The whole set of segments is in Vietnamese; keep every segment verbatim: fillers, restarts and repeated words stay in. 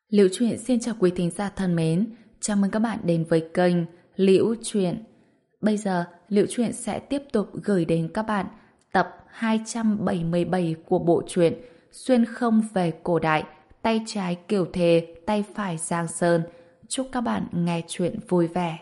Liễu Chuyện xin chào quý thính giả thân mến, chào mừng các bạn đến với kênh Liễu Chuyện. Bây giờ, Liễu Chuyện sẽ tiếp tục gửi đến các bạn tập hai trăm bảy mươi bảy của bộ truyện Xuyên không về cổ đại, tay trái Kiều Thề, tay phải Giang Sơn. Chúc các bạn nghe chuyện vui vẻ.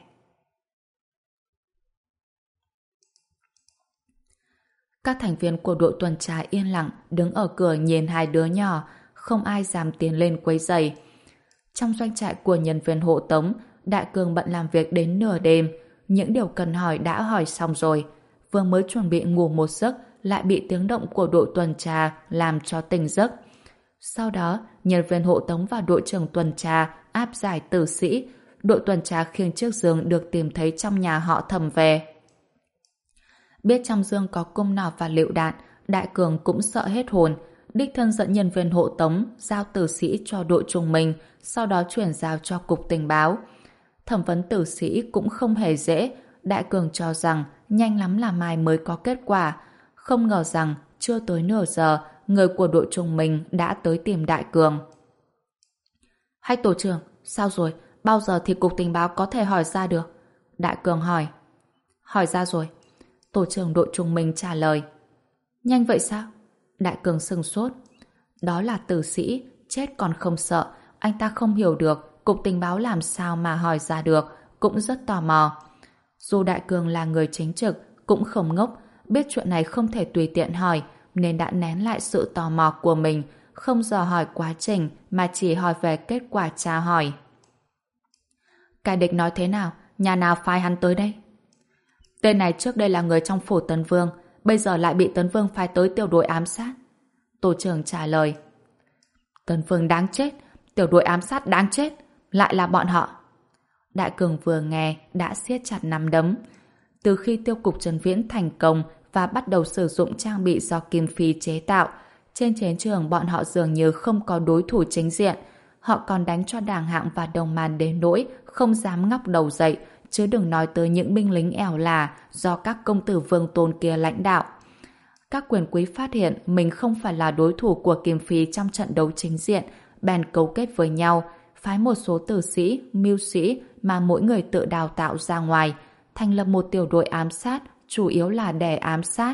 Các thành viên của đội tuần tra yên lặng đứng ở cửa nhìn hai đứa nhỏ, không ai dám tiến lên quấy rầy. Trong doanh trại của nhân viên hộ tống, Đại Cường bận làm việc đến nửa đêm, những điều cần hỏi đã hỏi xong rồi. Vừa mới chuẩn bị ngủ một giấc, lại bị tiếng động của đội tuần tra làm cho tỉnh giấc. Sau đó, nhân viên hộ tống và đội trưởng tuần tra áp giải tử sĩ, đội tuần tra khiêng chiếc giường được tìm thấy trong nhà họ Thẩm về. Biết trong giường có cung nỏ và lựu đạn, Đại Cường cũng sợ hết hồn, đích thân dẫn nhân viên hộ tống giao tử sĩ cho đội trùng mình, sau đó chuyển giao cho cục tình báo. Thẩm vấn tử sĩ cũng không hề dễ, Đại Cường cho rằng nhanh lắm là mai mới có kết quả. Không ngờ rằng chưa tới nửa giờ, người của đội trùng mình đã tới tìm Đại Cường. Hay tổ trưởng, sao rồi? Bao giờ thì cục tình báo có thể hỏi ra được? Đại Cường hỏi. Hỏi ra rồi. Tổ trưởng đội trùng mình trả lời. Nhanh vậy sao? Đại Cường sừng sốt. Đó là tử sĩ, chết còn không sợ. Anh ta không hiểu được cục tình báo làm sao mà hỏi ra được, cũng rất tò mò. Dù Đại Cường là người chính trực, cũng không ngốc, biết chuyện này không thể tùy tiện hỏi, nên đã nén lại sự tò mò của mình, không dò hỏi quá trình mà chỉ hỏi về kết quả tra hỏi. Kẻ địch nói thế nào? Nhà nào phái hắn tới đây? Tên này trước đây là người trong phủ Tấn Vương, bây giờ lại bị Tấn Vương phái tới tiểu đội ám sát. Tổ trưởng trả lời. Tấn Vương đáng chết, tiểu đội ám sát đáng chết, lại là bọn họ. Đại Cường vừa nghe đã siết chặt nắm đấm. Từ khi tiêu cục Trần Viễn thành công và bắt đầu sử dụng trang bị do Kim Phi chế tạo, trên chiến trường bọn họ dường như không có đối thủ chính diện. Họ còn đánh cho Đàng Hạng và Đồng Màn đến nỗi không dám ngóc đầu dậy, chứ đừng nói tới những binh lính ẻo là do các công tử vương tôn kia lãnh đạo. Các quyền quý phát hiện mình không phải là đối thủ của Kim Phi trong trận đấu chính diện, bèn cấu kết với nhau, phái một số tử sĩ, mưu sĩ mà mỗi người tự đào tạo ra ngoài, thành lập một tiểu đội ám sát, chủ yếu là để ám sát.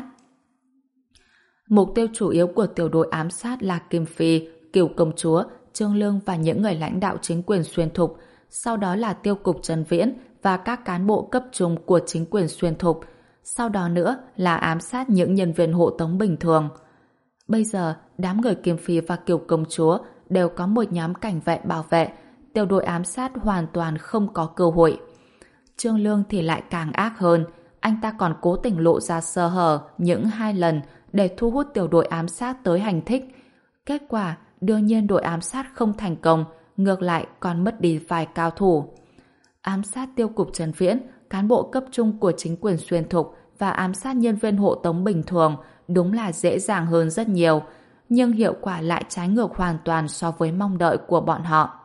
Mục tiêu chủ yếu của tiểu đội ám sát là Kim Phi, Cửu Công Chúa, Trương Lương và những người lãnh đạo chính quyền xuyên thục, sau đó là tiêu cục Trần Viễn và các cán bộ cấp trung của chính quyền xuyên thục, sau đó nữa là ám sát những nhân viên hộ tống bình thường. Bây giờ, đám người Kim Phi và Kiều Công Chúa đều có một nhóm cảnh vệ bảo vệ, tiểu đội ám sát hoàn toàn không có cơ hội. Trương Lương thì lại càng ác hơn, anh ta còn cố tình lộ ra sơ hở những hai lần để thu hút tiểu đội ám sát tới hành thích. Kết quả, đương nhiên đội ám sát không thành công, ngược lại còn mất đi vài cao thủ. Ám sát tiêu cục Trần Viễn, cán bộ cấp trung của chính quyền xuyên thục và ám sát nhân viên hộ tống bình thường đúng là dễ dàng hơn rất nhiều, nhưng hiệu quả lại trái ngược hoàn toàn so với mong đợi của bọn họ.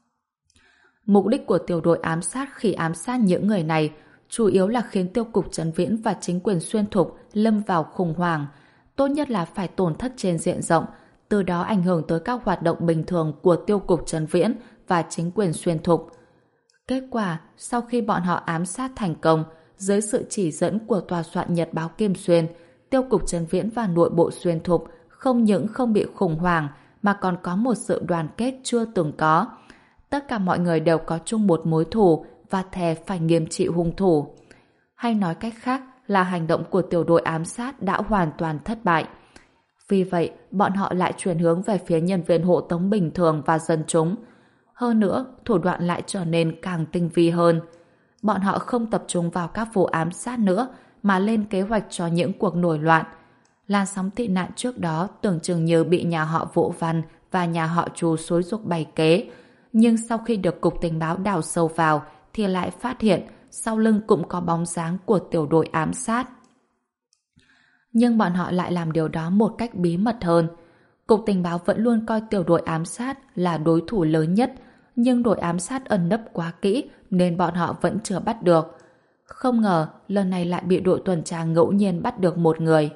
Mục đích của tiểu đội ám sát khi ám sát những người này chủ yếu là khiến tiêu cục Trần Viễn và chính quyền xuyên thục lâm vào khủng hoảng, tốt nhất là phải tổn thất trên diện rộng, từ đó ảnh hưởng tới các hoạt động bình thường của tiêu cục Trần Viễn và chính quyền xuyên thục. Kết quả, sau khi bọn họ ám sát thành công, dưới sự chỉ dẫn của tòa soạn Nhật báo Kim Xuyên, tiêu cục Trần Viễn và nội bộ xuyên thục không những không bị khủng hoảng mà còn có một sự đoàn kết chưa từng có. Tất cả mọi người đều có chung một mối thù và thề phải nghiêm trị hung thủ. Hay nói cách khác là hành động của tiểu đội ám sát đã hoàn toàn thất bại. Vì vậy, bọn họ lại chuyển hướng về phía nhân viên hộ tống bình thường và dân chúng. Hơn nữa, thủ đoạn lại trở nên càng tinh vi hơn. Bọn họ không tập trung vào các vụ ám sát nữa, mà lên kế hoạch cho những cuộc nổi loạn. Làn sóng tị nạn trước đó tưởng chừng như bị nhà họ Vũ Văn và nhà họ Chu xúi giục bày kế. Nhưng sau khi được cục tình báo đào sâu vào, thì lại phát hiện sau lưng cũng có bóng dáng của tiểu đội ám sát. Nhưng bọn họ lại làm điều đó một cách bí mật hơn. Cục tình báo vẫn luôn coi tiểu đội ám sát là đối thủ lớn nhất, nhưng đội ám sát ẩn nấp quá kỹ nên bọn họ vẫn chưa bắt được. Không ngờ lần này lại bị đội tuần tra ngẫu nhiên bắt được một người.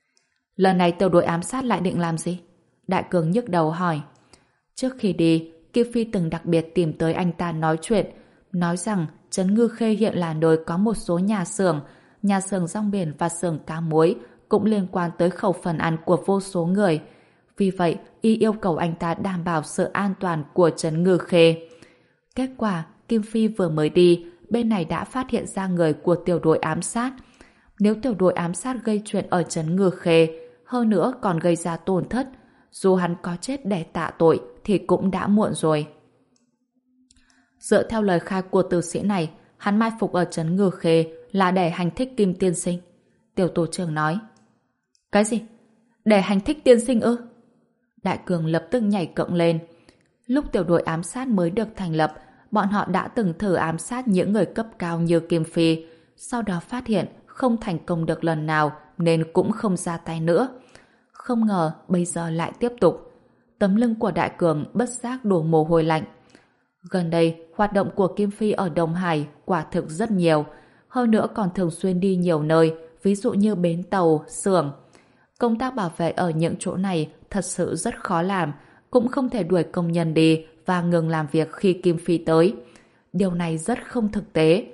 Lần này tiểu đội ám sát lại định làm gì? Đại Cường nhức đầu hỏi. Trước khi đi, Kim Phi từng đặc biệt tìm tới anh ta nói chuyện, nói rằng Trấn Ngư Khê hiện là nơi có một số nhà xưởng, nhà xưởng rong biển và xưởng cá muối cũng liên quan tới khẩu phần ăn của vô số người. Vì vậy, y yêu cầu anh ta đảm bảo sự an toàn của Trấn Ngư Khê. Kết quả, Kim Phi vừa mới đi, bên này đã phát hiện ra người của tiểu đội ám sát. Nếu tiểu đội ám sát gây chuyện ở Trấn Ngư Khê, hơn nữa còn gây ra tổn thất, dù hắn có chết để tạ tội thì cũng đã muộn rồi. Dựa theo lời khai của tử sĩ này, hắn mai phục ở Trấn Ngư Khê là để hành thích Kim tiên sinh. Tiểu tổ trưởng nói. Cái gì? Để hành thích tiên sinh ư? Đại Cường lập tức nhảy cẫng lên. Lúc tiểu đội ám sát mới được thành lập, bọn họ đã từng thử ám sát những người cấp cao như Kim Phi, sau đó phát hiện không thành công được lần nào nên cũng không ra tay nữa. Không ngờ bây giờ lại tiếp tục. Tấm lưng của Đại Cường bất giác đổ mồ hôi lạnh. Gần đây, hoạt động của Kim Phi ở Đông Hải quả thực rất nhiều, hơn nữa còn thường xuyên đi nhiều nơi, ví dụ như bến tàu, xưởng. Công tác bảo vệ ở những chỗ này thật sự rất khó làm, cũng không thể đuổi công nhân đi và ngừng làm việc khi Kim Phi tới. Điều này rất không thực tế.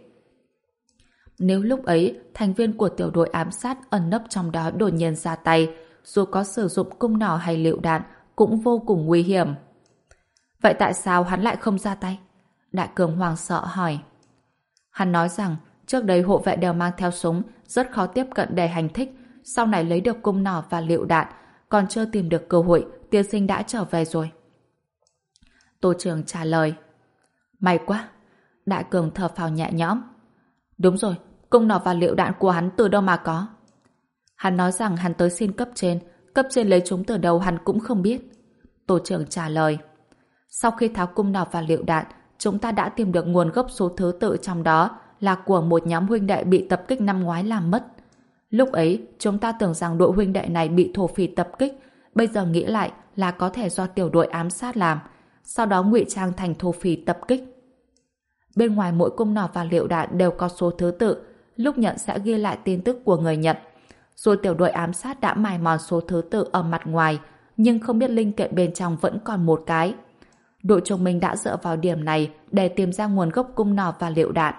Nếu lúc ấy, thành viên của tiểu đội ám sát ẩn nấp trong đó đột nhiên ra tay, dù có sử dụng cung nỏ hay lựu đạn, cũng vô cùng nguy hiểm. Vậy tại sao hắn lại không ra tay? Đại Cường hoảng sợ hỏi. Hắn nói rằng, trước đây hộ vệ đều mang theo súng, rất khó tiếp cận để hành thích, sau này lấy được cung nỏ và lựu đạn, còn chưa tìm được cơ hội, tiên sinh đã trở về rồi. Tổ trưởng trả lời. May quá. Đại Cường thở phào nhẹ nhõm. Đúng rồi, cung nỏ và lựu đạn của hắn từ đâu mà có? Hắn nói rằng hắn tới xin cấp trên, cấp trên lấy chúng từ đâu hắn cũng không biết. Tổ trưởng trả lời. Sau khi tháo cung nỏ và lựu đạn, chúng ta đã tìm được nguồn gốc số thứ tự trong đó là của một nhóm huynh đệ bị tập kích năm ngoái làm mất. Lúc ấy, chúng ta tưởng rằng đội huynh đệ này bị thổ phỉ tập kích, bây giờ nghĩ lại là có thể do tiểu đội ám sát làm, sau đó ngụy trang thành thổ phỉ tập kích. Bên ngoài mỗi cung nỏ và lựu đạn đều có số thứ tự, lúc nhận sẽ ghi lại tin tức của người nhận. Rồi tiểu đội ám sát đã mài mòn số thứ tự ở mặt ngoài, nhưng không biết linh kiện bên trong vẫn còn một cái. Đội chúng mình đã dựa vào điểm này để tìm ra nguồn gốc cung nỏ và lựu đạn.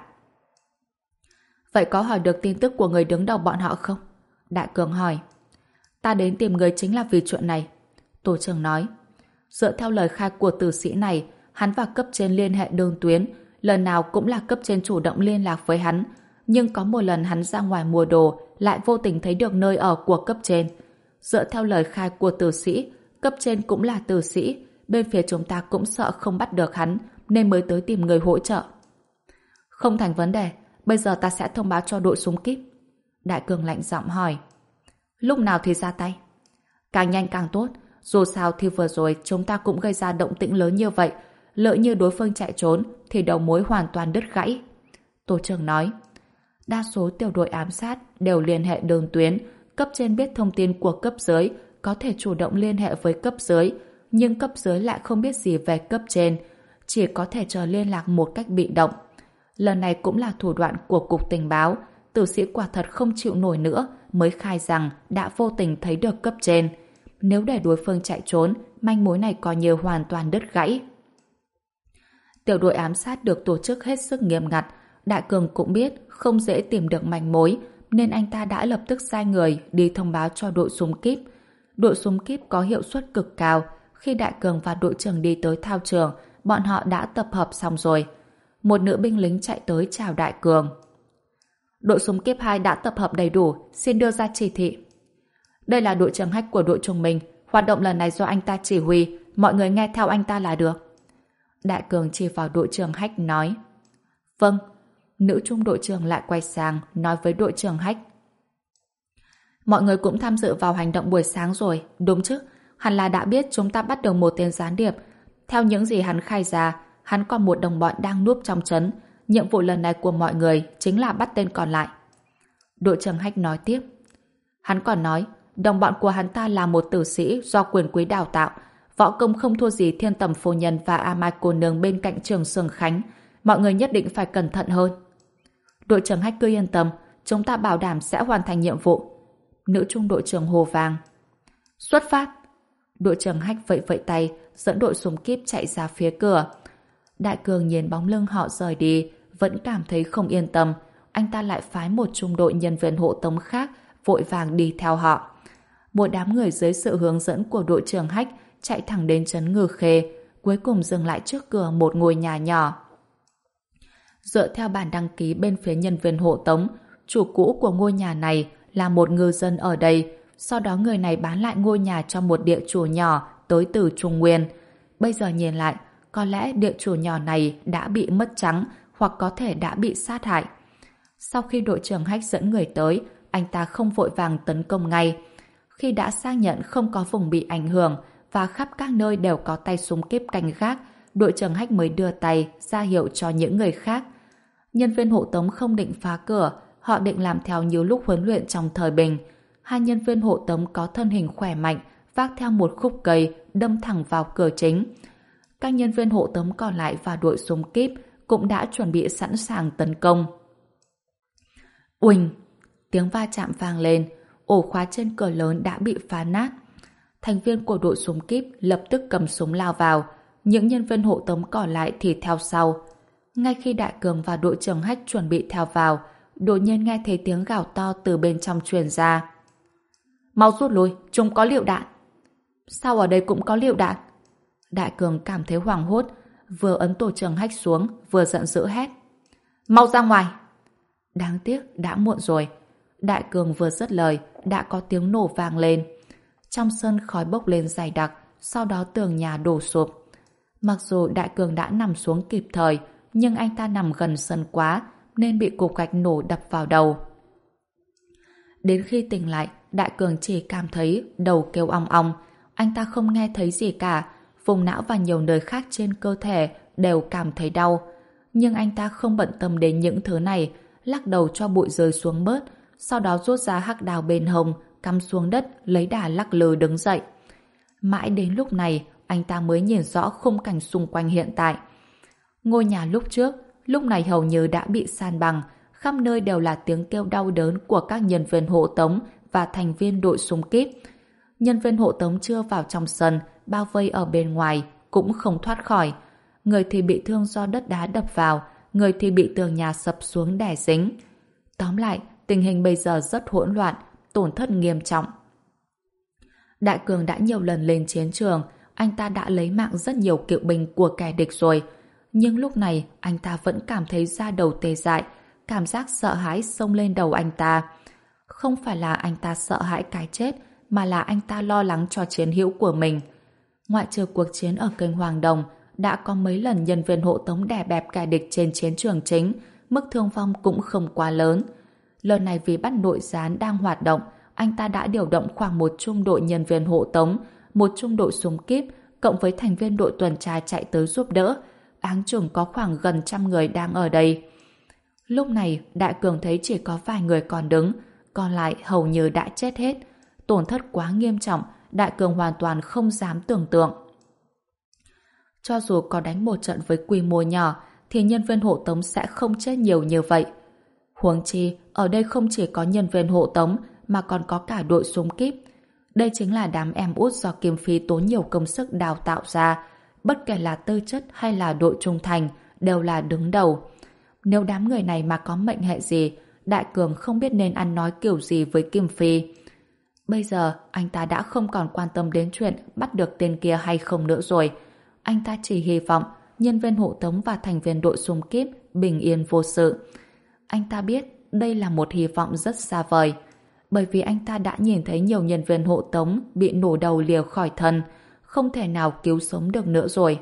Vậy có hỏi được tin tức của người đứng đầu bọn họ không? Đại Cường hỏi. Ta đến tìm người chính là vì chuyện này. Tổ trưởng nói. Dựa theo lời khai của tử sĩ này, hắn và cấp trên liên hệ đơn tuyến, lần nào cũng là cấp trên chủ động liên lạc với hắn, nhưng có một lần hắn ra ngoài mua đồ lại vô tình thấy được nơi ở của cấp trên. Dựa theo lời khai của tử sĩ, cấp trên cũng là tử sĩ, bên phía chúng ta cũng sợ không bắt được hắn nên mới tới tìm người hỗ trợ. Không thành vấn đề, bây giờ ta sẽ thông báo cho đội súng kíp. Đại Cường lạnh giọng hỏi. Lúc nào thì ra tay? Càng nhanh càng tốt, dù sao thì vừa rồi chúng ta cũng gây ra động tĩnh lớn như vậy, lỡ như đối phương chạy trốn thì đầu mối hoàn toàn đứt gãy. Tổ trưởng nói. Đa số tiểu đội ám sát đều liên hệ đơn tuyến, cấp trên biết thông tin của cấp dưới, có thể chủ động liên hệ với cấp dưới, nhưng cấp dưới lại không biết gì về cấp trên, chỉ có thể chờ liên lạc một cách bị động. Lần này cũng là thủ đoạn của cục tình báo, tử sĩ quả thật không chịu nổi nữa mới khai rằng đã vô tình thấy được cấp trên. Nếu để đối phương chạy trốn, manh mối này coi như hoàn toàn đứt gãy. Tiểu đội ám sát được tổ chức hết sức nghiêm ngặt, Đại Cường cũng biết không dễ tìm được manh mối, nên anh ta đã lập tức sai người đi thông báo cho đội súng kíp. Đội súng kíp có hiệu suất cực cao. Khi Đại Cường và đội trưởng đi tới thao trường, bọn họ đã tập hợp xong rồi. Một nữ binh lính chạy tới chào Đại Cường. Đội súng kíp hai đã tập hợp đầy đủ, xin đưa ra chỉ thị. Đây là đội trưởng Hách của đội chúng mình, hoạt động lần này do anh ta chỉ huy, mọi người nghe theo anh ta là được. Đại Cường chỉ vào đội trưởng Hách nói. Vâng. Nữ trung đội trưởng lại quay sang nói với đội trưởng Hách. Mọi người cũng tham dự vào hành động buổi sáng rồi, đúng chứ? Hẳn là đã biết chúng ta bắt được một tên gián điệp. Theo những gì hắn khai ra, hắn còn một đồng bọn đang núp trong trấn. Nhiệm vụ lần này của mọi người chính là bắt tên còn lại. Đội trưởng Hách nói tiếp. Hắn còn nói, đồng bọn của hắn ta là một tử sĩ do quyền quý đào tạo, võ công không thua gì Thiên Tầm phu nhân và A Mai cô nương bên cạnh Trường Sương Khánh. Mọi người nhất định phải cẩn thận hơn. Đội trưởng Hách cứ yên tâm, chúng ta bảo đảm sẽ hoàn thành nhiệm vụ. Nữ trung đội trưởng hồ vàng. Xuất phát. Đội trưởng Hách vẫy vẫy tay, dẫn đội súng kíp chạy ra phía cửa. Đại Cường nhìn bóng lưng họ rời đi, vẫn cảm thấy không yên tâm. Anh ta lại phái một trung đội nhân viên hộ tống khác vội vàng đi theo họ. Một đám người dưới sự hướng dẫn của đội trưởng Hách chạy thẳng đến trấn Ngư Khê, cuối cùng dừng lại trước cửa một ngôi nhà nhỏ. Dựa theo bản đăng ký bên phía nhân viên hộ tống, chủ cũ của ngôi nhà này là một ngư dân ở đây, sau đó người này bán lại ngôi nhà cho một địa chủ nhỏ tới từ Trung Nguyên. Bây giờ nhìn lại, có lẽ địa chủ nhỏ này đã bị mất trắng hoặc có thể đã bị sát hại. Sau khi đội trưởng Hách dẫn người tới, anh ta không vội vàng tấn công ngay. Khi đã xác nhận không có vùng bị ảnh hưởng và khắp các nơi đều có tay súng kíp canh gác, đội trưởng Hách mới đưa tay ra hiệu cho những người khác. Nhân viên hộ tống không định phá cửa, họ định làm theo như lúc huấn luyện trong thời bình. Hai nhân viên hộ tống có thân hình khỏe mạnh, vác theo một khúc cây, đâm thẳng vào cửa chính. Các nhân viên hộ tống còn lại và đội súng kíp cũng đã chuẩn bị sẵn sàng tấn công. Uỳnh! Tiếng va chạm vang lên, ổ khóa trên cửa lớn đã bị phá nát. Thành viên của đội súng kíp lập tức cầm súng lao vào, những nhân viên hộ tống còn lại thì theo sau. Ngay khi Đại Cường và đội trưởng Hách chuẩn bị theo vào, đột nhiên nghe thấy tiếng gào to từ bên trong truyền ra. Mau rút lui, chúng có lựu đạn. Sao ở đây cũng có lựu đạn? Đại Cường cảm thấy hoảng hốt, vừa ấn tổ trưởng Hách xuống, vừa giận dữ hét. Mau ra ngoài! Đáng tiếc, đã muộn rồi. Đại Cường vừa dứt lời, đã có tiếng nổ vang lên. Trong sân khói bốc lên dày đặc, sau đó tường nhà đổ sụp. Mặc dù Đại Cường đã nằm xuống kịp thời, nhưng anh ta nằm gần sân quá, nên bị cục gạch nổ đập vào đầu. Đến khi tỉnh lại, Đại Cường chỉ cảm thấy đầu kêu ong ong. Anh ta không nghe thấy gì cả, vùng não và nhiều nơi khác trên cơ thể đều cảm thấy đau. Nhưng anh ta không bận tâm đến những thứ này, lắc đầu cho bụi rơi xuống bớt, sau đó rút ra hắc đào bên hông, cắm xuống đất, lấy đà lắc lư đứng dậy. Mãi đến lúc này, anh ta mới nhìn rõ khung cảnh xung quanh hiện tại. Ngôi nhà lúc trước, lúc này hầu như đã bị san bằng, khắp nơi đều là tiếng kêu đau đớn của các nhân viên hộ tống và thành viên đội súng kíp. Nhân viên hộ tống chưa vào trong sân, bao vây ở bên ngoài, cũng không thoát khỏi. Người thì bị thương do đất đá đập vào, người thì bị tường nhà sập xuống đè dính. Tóm lại, tình hình bây giờ rất hỗn loạn, tổn thất nghiêm trọng. Đại Cường đã nhiều lần lên chiến trường, anh ta đã lấy mạng rất nhiều kỵ binh của kẻ địch rồi. Nhưng lúc này, anh ta vẫn cảm thấy da đầu tê dại, cảm giác sợ hãi xông lên đầu anh ta. Không phải là anh ta sợ hãi cái chết, mà là anh ta lo lắng cho chiến hữu của mình. Ngoại trừ cuộc chiến ở kênh Hoàng Đồng, đã có mấy lần nhân viên hộ tống đè bẹp kẻ địch trên chiến trường chính, mức thương vong cũng không quá lớn. Lần này vì bắt nội gián đang hoạt động, anh ta đã điều động khoảng một trung đội nhân viên hộ tống, một trung đội súng kíp, cộng với thành viên đội tuần tra chạy tới giúp đỡ. Áng chừng có khoảng gần trăm người đang ở đây. Lúc này, Đại Cường thấy chỉ có vài người còn đứng, còn lại hầu như đã chết hết. Tổn thất quá nghiêm trọng, Đại Cường hoàn toàn không dám tưởng tượng. Cho dù có đánh một trận với quy mô nhỏ, thì nhân viên hộ tống sẽ không chết nhiều như vậy. Huống chi, ở đây không chỉ có nhân viên hộ tống, mà còn có cả đội súng kíp. Đây chính là đám em út do Kim Phi tốn nhiều công sức đào tạo ra. Bất kể là tư chất hay là đội trung thành, đều là đứng đầu. Nếu đám người này mà có mệnh hệ gì, Đại Cường không biết nên ăn nói kiểu gì với Kim Phi. Bây giờ, anh ta đã không còn quan tâm đến chuyện bắt được tên kia hay không nữa rồi. Anh ta chỉ hy vọng nhân viên hộ tống và thành viên đội xung kíp bình yên vô sự. Anh ta biết đây là một hy vọng rất xa vời, bởi vì anh ta đã nhìn thấy nhiều nhân viên hộ tống bị nổ đầu lìa khỏi thân, không thể nào cứu sống được nữa rồi.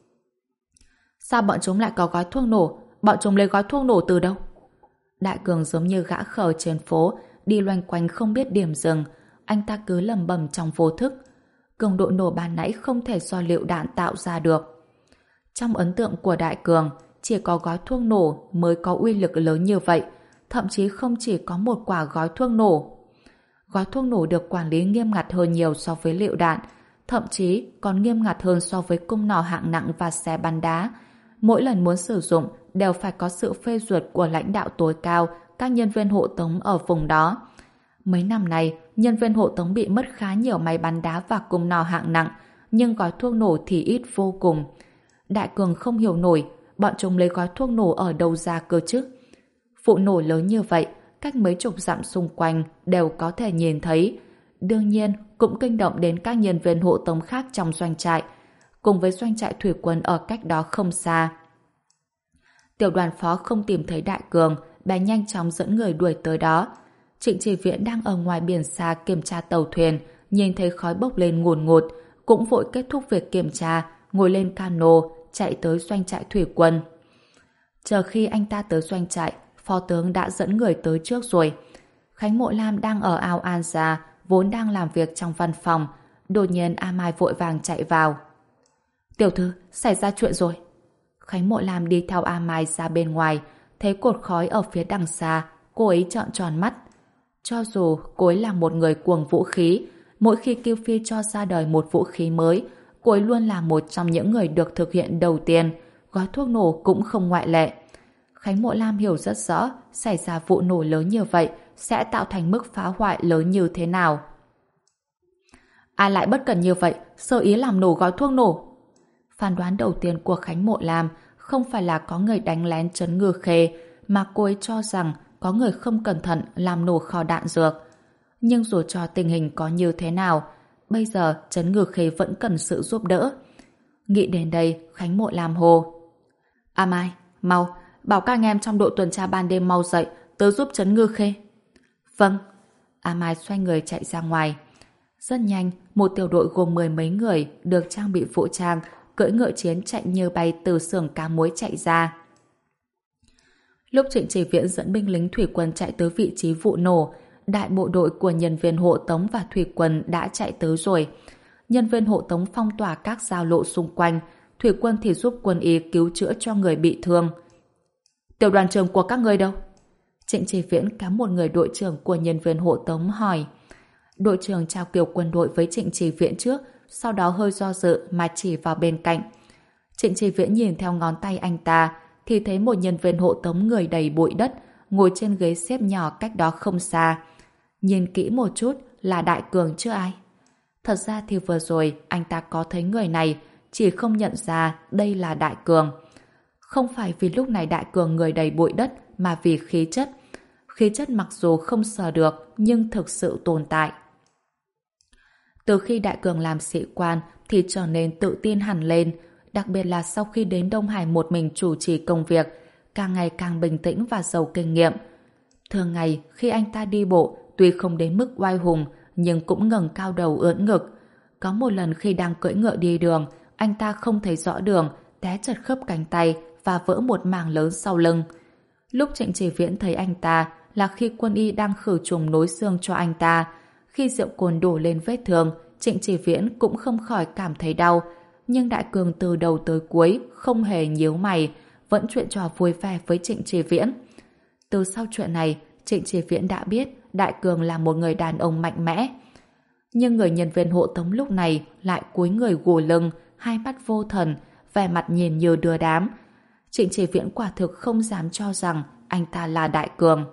Sao bọn chúng lại có gói thuốc nổ? Bọn chúng lấy gói thuốc nổ từ đâu? Đại Cường giống như gã khờ trên phố, đi loanh quanh không biết điểm dừng. Anh ta cứ lầm bầm trong vô thức. Cường độ nổ ban nãy không thể do lựu đạn tạo ra được. Trong ấn tượng của Đại Cường, chỉ có gói thuốc nổ mới có uy lực lớn như vậy, thậm chí không chỉ có một quả gói thuốc nổ. Gói thuốc nổ được quản lý nghiêm ngặt hơn nhiều so với lựu đạn, thậm chí còn nghiêm ngặt hơn so với cung nỏ hạng nặng và xe bắn đá. Mỗi lần muốn sử dụng đều phải có sự phê duyệt của lãnh đạo tối cao, các nhân viên hộ tống ở vùng đó. Mấy năm nay, nhân viên hộ tống bị mất khá nhiều máy bắn đá và cung nỏ hạng nặng, nhưng gói thuốc nổ thì ít vô cùng. Đại Cường không hiểu nổi, bọn chúng lấy gói thuốc nổ ở đâu ra cơ chứ? Vụ nổ lớn như vậy, cách mấy chục dặm xung quanh đều có thể nhìn thấy. Đương nhiên, cũng kinh động đến các nhân viên hộ tống khác trong doanh trại, cùng với doanh trại thủy quân ở cách đó không xa. Tiểu đoàn phó không tìm thấy Đại Cường, bèn nhanh chóng dẫn người đuổi tới đó. Trịnh Chỉ Viễn đang ở ngoài biển xa kiểm tra tàu thuyền, nhìn thấy khói bốc lên ngùn ngụt, cũng vội kết thúc việc kiểm tra, ngồi lên cano, chạy tới doanh trại thủy quân. Chờ khi anh ta tới doanh trại, phó tướng đã dẫn người tới trước rồi. Khánh Mộ Lam đang ở ao An Gia, vốn đang làm việc trong văn phòng. Đột nhiên A Mai vội vàng chạy vào. Tiểu thư, xảy ra chuyện rồi. Khánh Mộ Lam đi theo A Mai ra bên ngoài, thấy cột khói ở phía đằng xa, cô ấy trợn tròn mắt. Cho dù cô ấy là một người cuồng vũ khí, mỗi khi Kiêu Phi cho ra đời một vũ khí mới, cô ấy luôn là một trong những người được thực hiện đầu tiên, gói thuốc nổ cũng không ngoại lệ. Khánh Mộ Lam hiểu rất rõ xảy ra vụ nổ lớn như vậy sẽ tạo thành mức phá hoại lớn như thế nào. Ai lại bất cẩn như vậy, sơ ý làm nổ gói thuốc nổ? Phán đoán đầu tiên của Khánh Mộ Lam không phải là có người đánh lén Trấn Ngư Khê, mà cô ấy cho rằng có người không cẩn thận làm nổ kho đạn dược. Nhưng dù cho tình hình có như thế nào, bây giờ Trấn Ngư Khê vẫn cần sự giúp đỡ. Nghĩ đến đây, Khánh Mộ Lam hô. A Mai, mau, bảo các anh em trong đội tuần tra ban đêm mau dậy, tới giúp Trấn Ngư Khê. Vâng. A Mai xoay người chạy ra ngoài. Rất nhanh, một tiểu đội gồm mười mấy người được trang bị vũ trang, cưỡi ngựa chiến chạy như bay từ xưởng cá muối chạy ra. Lúc Trịnh Chỉ Viễn dẫn binh lính thủy quân chạy tới vị trí vụ nổ, đại bộ đội của nhân viên hộ tống và thủy quân đã chạy tới rồi. Nhân viên hộ tống phong tỏa các giao lộ xung quanh, thủy quân thì giúp quân y cứu chữa cho người bị thương. Tiểu đoàn trưởng của các ngươi đâu? Trịnh Chỉ Viễn cắm một người đội trưởng của nhân viên hộ tống hỏi. Đội trưởng trao kiều quân đội với Trịnh Chỉ Viễn trước, sau đó hơi do dự mà chỉ vào bên cạnh. Trịnh Chỉ Viễn nhìn theo ngón tay anh ta, thì thấy một nhân viên hộ tống người đầy bụi đất, ngồi trên ghế xếp nhỏ cách đó không xa. Nhìn kỹ một chút là Đại Cường chứ ai. Thật ra thì vừa rồi anh ta có thấy người này, chỉ không nhận ra đây là Đại Cường. Không phải vì lúc này Đại Cường người đầy bụi đất, mà vì khí chất. Khí chất mặc dù không sờ được, nhưng thực sự tồn tại. Từ khi Đại Cường làm sĩ quan thì trở nên tự tin hẳn lên, đặc biệt là sau khi đến Đông Hải một mình chủ trì công việc, càng ngày càng bình tĩnh và giàu kinh nghiệm. Thường ngày khi anh ta đi bộ, tuy không đến mức oai hùng, nhưng cũng ngẩng cao đầu ưỡn ngực. Có một lần khi đang cưỡi ngựa đi đường, anh ta không thấy rõ đường, té chật khớp cánh tay và vỡ một mảng lớn sau lưng. Lúc Trịnh Chỉ Viễn thấy anh ta là khi quân y đang khử trùng nối xương cho anh ta. Khi rượu cồn đổ lên vết thương, Trịnh Chỉ Viễn cũng không khỏi cảm thấy đau. Nhưng Đại Cường từ đầu tới cuối không hề nhíu mày, vẫn chuyện trò vui vẻ với Trịnh Chỉ Viễn. Từ sau chuyện này, Trịnh Chỉ Viễn đã biết Đại Cường là một người đàn ông mạnh mẽ. Nhưng người nhân viên hộ tống lúc này lại cúi người gù lưng, hai mắt vô thần, vẻ mặt nhìn như đưa đám. Trịnh Chỉ Viễn quả thực không dám cho rằng anh ta là Đại Cường.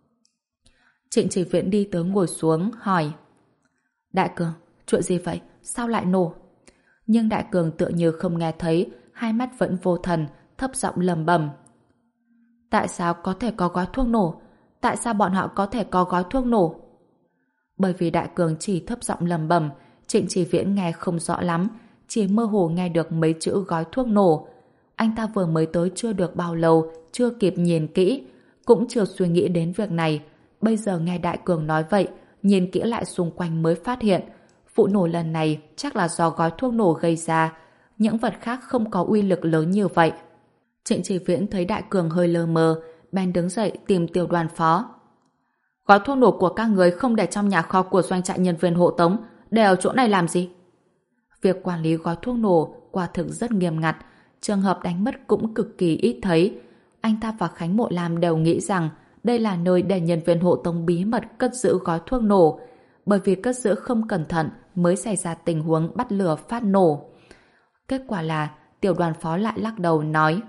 Trịnh Chỉ Viễn đi tới ngồi xuống, hỏi. Đại Cường, chuyện gì vậy? Sao lại nổ? Nhưng Đại Cường tựa như không nghe thấy, hai mắt vẫn vô thần, thấp giọng lẩm bẩm. Tại sao có thể có gói thuốc nổ? Tại sao bọn họ có thể có gói thuốc nổ? Bởi vì Đại Cường chỉ thấp giọng lẩm bẩm, Trịnh Chỉ Viễn nghe không rõ lắm, chỉ mơ hồ nghe được mấy chữ gói thuốc nổ. Anh ta vừa mới tới chưa được bao lâu, chưa kịp nhìn kỹ, cũng chưa suy nghĩ đến việc này. Bây giờ nghe Đại Cường nói vậy, nhìn kỹ lại xung quanh mới phát hiện, vụ nổ lần này chắc là do gói thuốc nổ gây ra, những vật khác không có uy lực lớn như vậy. Trịnh Chỉ Viễn thấy Đại Cường hơi lơ mơ, bèn đứng dậy tìm tiểu đoàn phó. Gói thuốc nổ của các người không để trong nhà kho của doanh trại nhân viên hộ tống, để ở chỗ này làm gì? Việc quản lý gói thuốc nổ quả thực rất nghiêm ngặt, trường hợp đánh mất cũng cực kỳ ít thấy. Anh ta và Khánh Mộ Lam đều nghĩ rằng đây là nơi để nhân viên hộ tống bí mật cất giữ gói thuốc nổ, bởi vì cất giữ không cẩn thận mới xảy ra tình huống bắt lửa phát nổ. Kết quả là tiểu đoàn phó lại lắc đầu nói: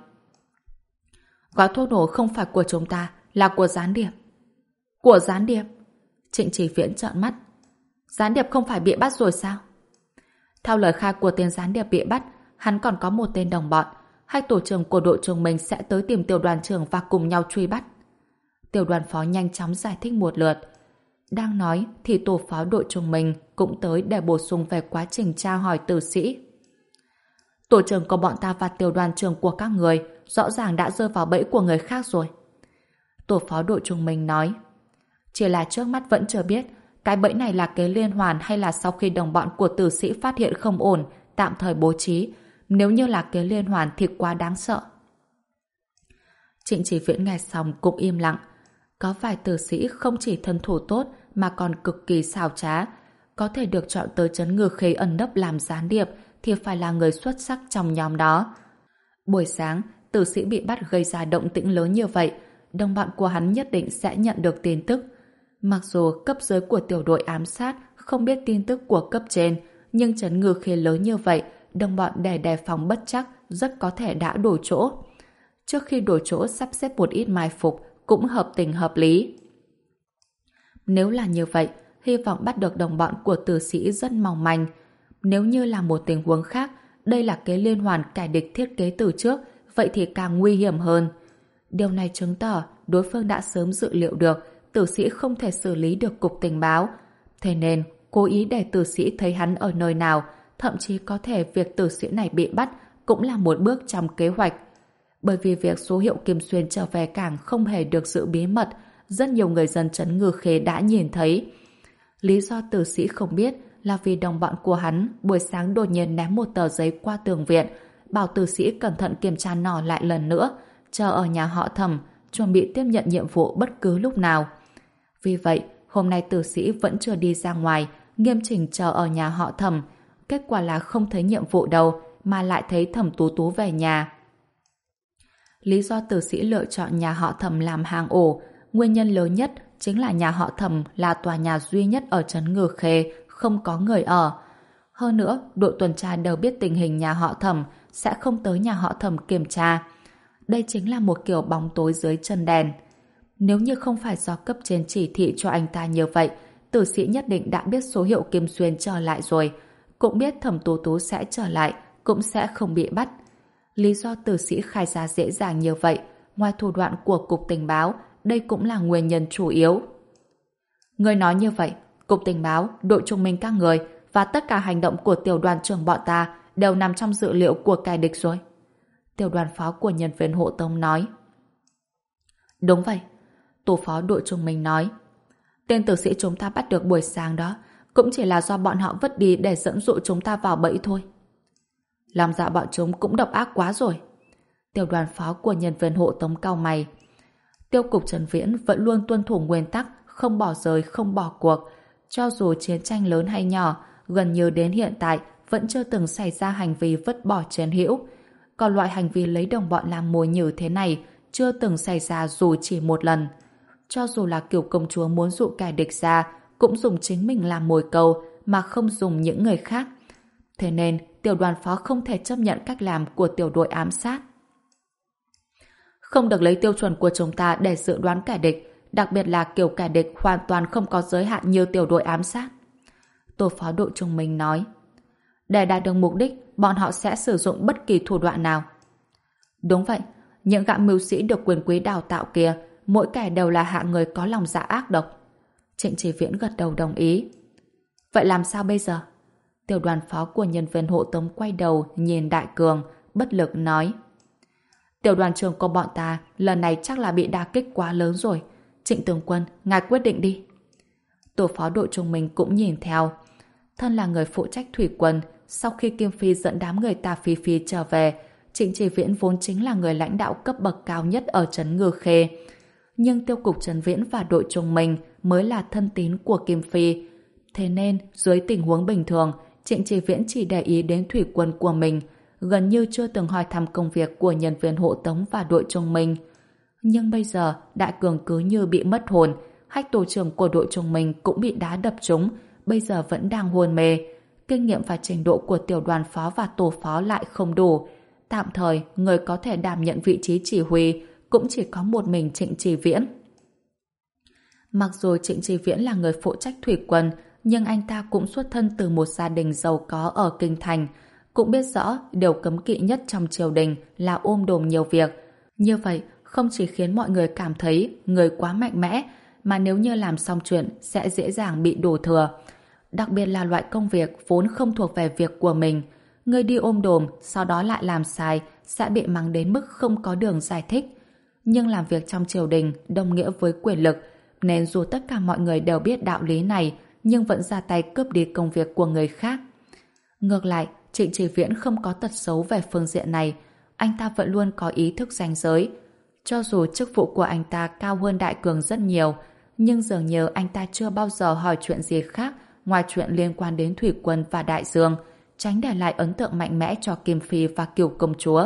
gói thuốc nổ không phải của chúng ta, là của gián điệp. Của gián điệp? Trịnh Chỉ Viễn trợn mắt. Gián điệp không phải bị bắt rồi sao? Theo lời khai của tên gián điệp bị bắt, hắn còn có một tên đồng bọn. Hai tổ trưởng của đội trưởng mình sẽ tới tìm tiểu đoàn trưởng và cùng nhau truy bắt. Tiểu đoàn phó nhanh chóng giải thích một lượt. Đang nói thì tổ phó đội trưởng mình cũng tới để bổ sung về quá trình tra hỏi tử sĩ. Tổ trưởng của bọn ta và tiểu đoàn trưởng của các người rõ ràng đã rơi vào bẫy của người khác rồi. Tổ phó đội trưởng mình nói. Chỉ là trước mắt vẫn chưa biết cái bẫy này là kế liên hoàn hay là sau khi đồng bọn của tử sĩ phát hiện không ổn, tạm thời bố trí. Nếu như là kế liên hoàn thì quá đáng sợ. Trịnh Chỉ Viễn nghe xong cũng im lặng. Có vài tử sĩ không chỉ thân thủ tốt mà còn cực kỳ xảo trá. Có thể được chọn tới trấn Ngư Khê ẩn nấp làm gián điệp thì phải là người xuất sắc trong nhóm đó. Buổi sáng, tử sĩ bị bắt gây ra động tĩnh lớn như vậy, đồng bọn của hắn nhất định sẽ nhận được tin tức. Mặc dù cấp dưới của tiểu đội ám sát không biết tin tức của cấp trên, nhưng trấn Ngư Khê lớn như vậy, đồng bọn để đề phòng bất chắc rất có thể đã đổi chỗ. Trước khi đổi chỗ sắp xếp một ít mai phục cũng hợp tình hợp lý. Nếu là như vậy, hy vọng bắt được đồng bọn của tử sĩ rất mong manh. Nếu như là một tình huống khác, đây là kế liên hoàn kẻ địch thiết kế từ trước, vậy thì càng nguy hiểm hơn. Điều này chứng tỏ đối phương đã sớm dự liệu được tử sĩ không thể xử lý được cục tình báo. Thế nên, cố ý để tử sĩ thấy hắn ở nơi nào, thậm chí có thể việc tử sĩ này bị bắt cũng là một bước trong kế hoạch. Bởi vì việc số hiệu Kim Xuyên trở về cảng không hề được giữ bí mật, rất nhiều người dân trấn Ngư Khê đã nhìn thấy. Lý do tử sĩ không biết là vì đồng bọn của hắn buổi sáng đột nhiên ném một tờ giấy qua tường viện, bảo tử sĩ cẩn thận kiểm tra nỏ lại lần nữa, chờ ở nhà họ Thẩm, chuẩn bị tiếp nhận nhiệm vụ bất cứ lúc nào. Vì vậy, hôm nay tử sĩ vẫn chưa đi ra ngoài, nghiêm chỉnh chờ ở nhà họ Thẩm. Kết quả là không thấy nhiệm vụ đâu, mà lại thấy Thẩm Tú Tú về nhà. Lý do tử sĩ lựa chọn nhà họ Thẩm làm hang ổ, nguyên nhân lớn nhất chính là nhà họ Thẩm là tòa nhà duy nhất ở trấn Ngư Khê không có người ở. Hơn nữa, đội tuần tra đều biết tình hình nhà họ Thẩm sẽ không tới nhà họ Thẩm kiểm tra. Đây chính là một kiểu bóng tối dưới chân đèn. Nếu như không phải do cấp trên chỉ thị cho anh ta như vậy, tử sĩ nhất định đã biết số hiệu Kim Xuyên trở lại rồi, cũng biết Thẩm Tú Tú sẽ trở lại, cũng sẽ không bị bắt. Lý do tử sĩ khai ra dễ dàng như vậy, ngoài thủ đoạn của cục tình báo, đây cũng là nguyên nhân chủ yếu. Người nói như vậy, cục tình báo, đội trung minh các người và tất cả hành động của tiểu đoàn trưởng bọn ta đều nằm trong dự liệu của kẻ địch rồi. Tiểu đoàn phó của nhân viên hộ tống nói. Đúng vậy. Tổ phó đội trung minh nói. Tên tử sĩ chúng ta bắt được buổi sáng đó cũng chỉ là do bọn họ vứt đi để dẫn dụ chúng ta vào bẫy thôi. Làm dạ bọn chúng cũng độc ác quá rồi. Tiểu đoàn phó của nhân viên hộ tống cau mày. Tiêu cục Trần Viễn vẫn luôn tuân thủ nguyên tắc không bỏ rơi, không bỏ cuộc. Cho dù chiến tranh lớn hay nhỏ, gần như đến hiện tại vẫn chưa từng xảy ra hành vi vứt bỏ chiến hữu. Còn loại hành vi lấy đồng bọn làm mồi nhử thế này chưa từng xảy ra dù chỉ một lần. Cho dù là kiểu công chúa muốn dụ kẻ địch ra, cũng dùng chính mình làm mồi câu mà không dùng những người khác. Thế nên, tiểu đoàn phó không thể chấp nhận cách làm của tiểu đội ám sát. Không được lấy tiêu chuẩn của chúng ta để dự đoán kẻ địch, đặc biệt là kiểu kẻ địch hoàn toàn không có giới hạn như tiểu đội ám sát. Tổ phó đội trung minh nói. Để đạt được mục đích, bọn họ sẽ sử dụng bất kỳ thủ đoạn nào. Đúng vậy, những gã mưu sĩ được quyền quý đào tạo kia, mỗi kẻ đều là hạng người có lòng dạ ác độc. Trịnh Chỉ Viễn gật đầu đồng ý. Vậy làm sao bây giờ? Tiểu đoàn phó của nhân viên hộ tống quay đầu nhìn Đại Cường, bất lực nói. Tiểu đoàn trưởng của bọn ta lần này chắc là bị đả kích quá lớn rồi. Trịnh tướng quân, ngài quyết định đi. Tổ phó đội trung minh cũng nhìn theo. Thân là người phụ trách thủy quân, sau khi Kim Phi dẫn đám người Tà Phi Phi trở về, Trịnh Chỉ Viễn vốn chính là người lãnh đạo cấp bậc cao nhất ở trấn Ngư Khê. Nhưng tiêu cục Trần Viễn và đội trung minh mới là thân tín của Kim Phi. Thế nên, dưới tình huống bình thường, Trịnh Chỉ Viễn chỉ để ý đến thủy quân của mình, gần như chưa từng hỏi thăm công việc của nhân viên hộ tống và đội trung minh. Nhưng bây giờ, Đại Cường cứ như bị mất hồn, hách tổ trưởng của đội trung minh cũng bị đá đập trúng, bây giờ vẫn đang hôn mê. Kinh nghiệm và trình độ của tiểu đoàn phó và tổ phó lại không đủ. Tạm thời, người có thể đảm nhận vị trí chỉ huy cũng chỉ có một mình Trịnh Chỉ Viễn. Mặc dù Trịnh Chỉ Viễn là người phụ trách thủy quân, nhưng anh ta cũng xuất thân từ một gia đình giàu có ở kinh thành, cũng biết rõ điều cấm kỵ nhất trong triều đình là ôm đồm nhiều việc. Như vậy không chỉ khiến mọi người cảm thấy người quá mạnh mẽ, mà nếu như làm xong chuyện sẽ dễ dàng bị đổ thừa. Đặc biệt là loại công việc vốn không thuộc về việc của mình. Người đi ôm đồm, sau đó lại làm sai, sẽ bị mắng đến mức không có đường giải thích. Nhưng làm việc trong triều đình đồng nghĩa với quyền lực, nên dù tất cả mọi người đều biết đạo lý này, nhưng vẫn ra tay cướp đi công việc của người khác. Ngược lại, Trịnh Chỉ Viễn không có tật xấu về phương diện này, anh ta vẫn luôn có ý thức ranh giới. Cho dù chức vụ của anh ta cao hơn Đại Cường rất nhiều, nhưng dường như anh ta chưa bao giờ hỏi chuyện gì khác ngoài chuyện liên quan đến Thủy Quân và Đại Dương, tránh để lại ấn tượng mạnh mẽ cho Kim Phi và Kiều Công Chúa.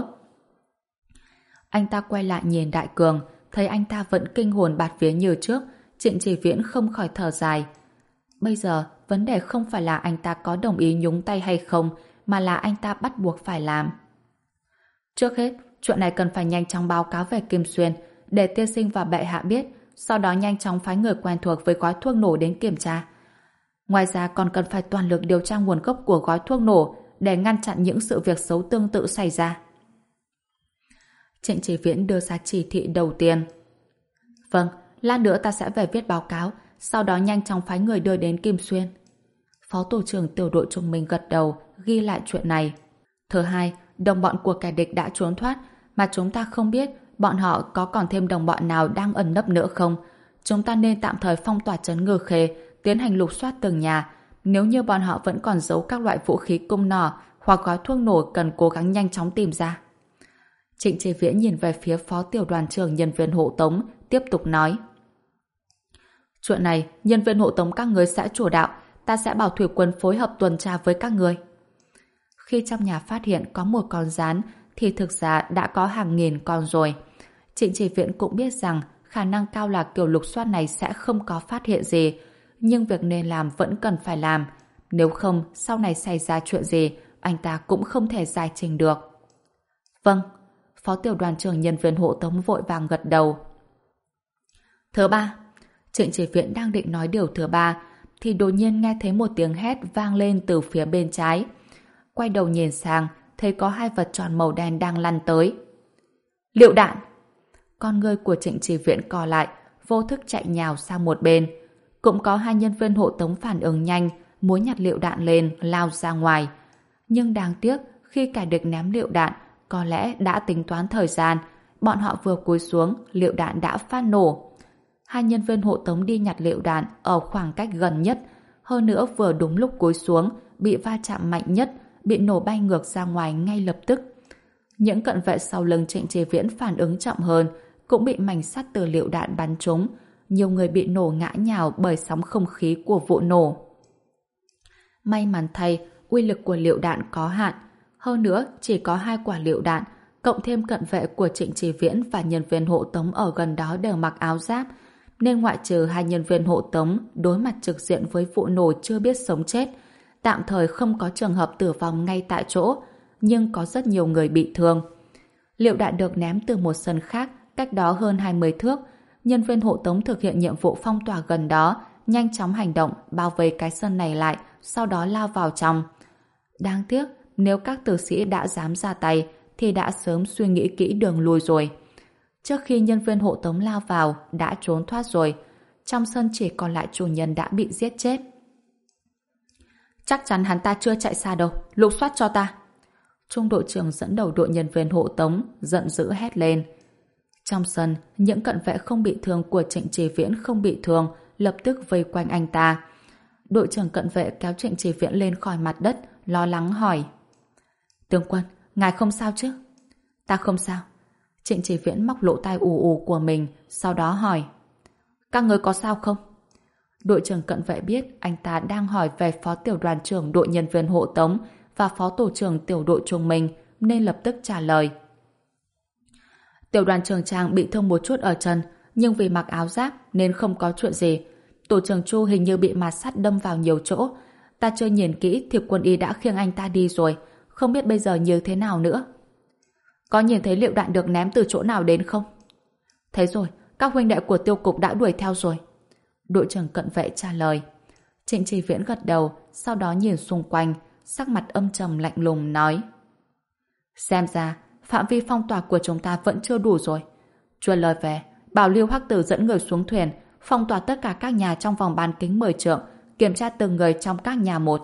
Anh ta quay lại nhìn Đại Cường, thấy anh ta vẫn kinh hồn bạt vía như trước, Trịnh Chỉ Viễn không khỏi thở dài. Bây giờ, vấn đề không phải là anh ta có đồng ý nhúng tay hay không, mà là anh ta bắt buộc phải làm. Trước hết, chuyện này cần phải nhanh chóng báo cáo về Kim Xuyên, để tiên sinh và bệ hạ biết, sau đó nhanh chóng phái người quen thuộc với gói thuốc nổ đến kiểm tra. Ngoài ra còn cần phải toàn lực điều tra nguồn gốc của gói thuốc nổ để ngăn chặn những sự việc xấu tương tự xảy ra. Trịnh Chỉ Viễn đưa ra chỉ thị đầu tiên. Vâng, lát nữa ta sẽ về viết báo cáo, sau đó nhanh chóng phái người đưa đến Kim Xuyên. Phó tổ trưởng tiểu đội chúng mình gật đầu, ghi lại chuyện này. Thứ hai, đồng bọn của kẻ địch đã trốn thoát, mà chúng ta không biết bọn họ có còn thêm đồng bọn nào đang ẩn nấp nữa không. Chúng ta nên tạm thời phong tỏa trấn Ngư Khê, tiến hành lục soát từng nhà. Nếu như bọn họ vẫn còn giấu các loại vũ khí cung nỏ hoặc gói thuốc nổ, cần cố gắng nhanh chóng tìm ra. Trịnh Chỉ Viễn nhìn về phía phó tiểu đoàn trưởng nhân viên hộ tống, tiếp tục nói. Chuyện này, nhân viên hộ tống các người sẽ chủ đạo, ta sẽ bảo Thủy Quân phối hợp tuần tra với các người. Khi trong nhà phát hiện có một con gián, thì thực ra đã có hàng nghìn con rồi. Trịnh Chỉ Viễn cũng biết rằng khả năng cao là kiểu lục soát này sẽ không có phát hiện gì, nhưng việc nên làm vẫn cần phải làm. Nếu không, sau này xảy ra chuyện gì, anh ta cũng không thể giải trình được. Vâng, phó tiểu đoàn trưởng nhân viên hộ tống vội vàng gật đầu. Thứ ba, Trịnh Chỉ Viễn đang định nói điều thứ ba, thì đột nhiên nghe thấy một tiếng hét vang lên từ phía bên trái. Quay đầu nhìn sang, thấy có hai vật tròn màu đen đang lăn tới. Lựu đạn! Con ngươi của Trịnh Chỉ Viễn co lại, vô thức chạy nhào sang một bên. Cũng có hai nhân viên hộ tống phản ứng nhanh, muốn nhặt lựu đạn lên, lao ra ngoài. Nhưng đáng tiếc, khi kẻ địch ném lựu đạn, có lẽ đã tính toán thời gian, bọn họ vừa cúi xuống, lựu đạn đã phát nổ. Hai nhân viên hộ tống đi nhặt lựu đạn ở khoảng cách gần nhất, hơn nữa vừa đúng lúc cúi xuống, bị va chạm mạnh nhất, bị nổ bay ngược ra ngoài ngay lập tức. Những cận vệ sau lưng Trịnh Chỉ Viễn phản ứng chậm hơn, cũng bị mảnh sắt từ lựu đạn bắn trúng. Nhiều người bị nổ ngã nhào bởi sóng không khí của vụ nổ. May mắn thay, uy lực của lựu đạn có hạn. Hơn nữa, chỉ có hai quả lựu đạn, cộng thêm cận vệ của Trịnh Chỉ Viễn và nhân viên hộ tống ở gần đó đều mặc áo giáp, nên ngoại trừ hai nhân viên hộ tống đối mặt trực diện với vụ nổ chưa biết sống chết, tạm thời không có trường hợp tử vong ngay tại chỗ, nhưng có rất nhiều người bị thương. Lựu đạn được ném từ một sân khác, cách đó hơn hai mươi thước. Nhân viên hộ tống thực hiện nhiệm vụ phong tỏa gần đó, nhanh chóng hành động, bao vây cái sân này lại, sau đó lao vào trong. Đáng tiếc, nếu các tử sĩ đã dám ra tay, thì đã sớm suy nghĩ kỹ đường lui rồi. Trước khi nhân viên hộ tống lao vào, đã trốn thoát rồi. Trong sân chỉ còn lại chủ nhân đã bị giết chết. Chắc chắn hắn ta chưa chạy xa đâu, lục soát cho ta. Trung đội trưởng dẫn đầu đội nhân viên hộ tống, giận dữ hét lên. Trong sân, những cận vệ không bị thương của Trịnh Chỉ Viễn không bị thương, lập tức vây quanh anh ta. Đội trưởng cận vệ kéo Trịnh Chỉ Viễn lên khỏi mặt đất, lo lắng hỏi. Tướng quân, ngài không sao chứ? Ta không sao. Trịnh Chỉ Viễn móc lỗ tai ù ù của mình, sau đó hỏi. Các người có sao không? Đội trưởng cận vệ biết anh ta đang hỏi về phó tiểu đoàn trưởng đội nhân viên hộ tống và phó tổ trưởng tiểu đội trung mình, nên lập tức trả lời. Tiểu đoàn trưởng Trang bị thương một chút ở chân, nhưng vì mặc áo giáp nên không có chuyện gì. Tổ trưởng Chu hình như bị mạt sắt đâm vào nhiều chỗ. Ta chưa nhìn kỹ thì quân y đã khiêng anh ta đi rồi, không biết bây giờ như thế nào nữa. Có nhìn thấy lựu đạn được ném từ chỗ nào đến không? Thấy rồi, các huynh đệ của tiêu cục đã đuổi theo rồi. Đội trưởng cận vệ trả lời. Trịnh Chi Viễn gật đầu, sau đó nhìn xung quanh, sắc mặt âm trầm lạnh lùng nói: Xem ra, phạm vi phong tỏa của chúng ta vẫn chưa đủ rồi. Truyền lời về, bảo Lưu Hắc Tử dẫn người xuống thuyền, phong tỏa tất cả các nhà trong vòng bán kính mười trượng, kiểm tra từng người trong các nhà một.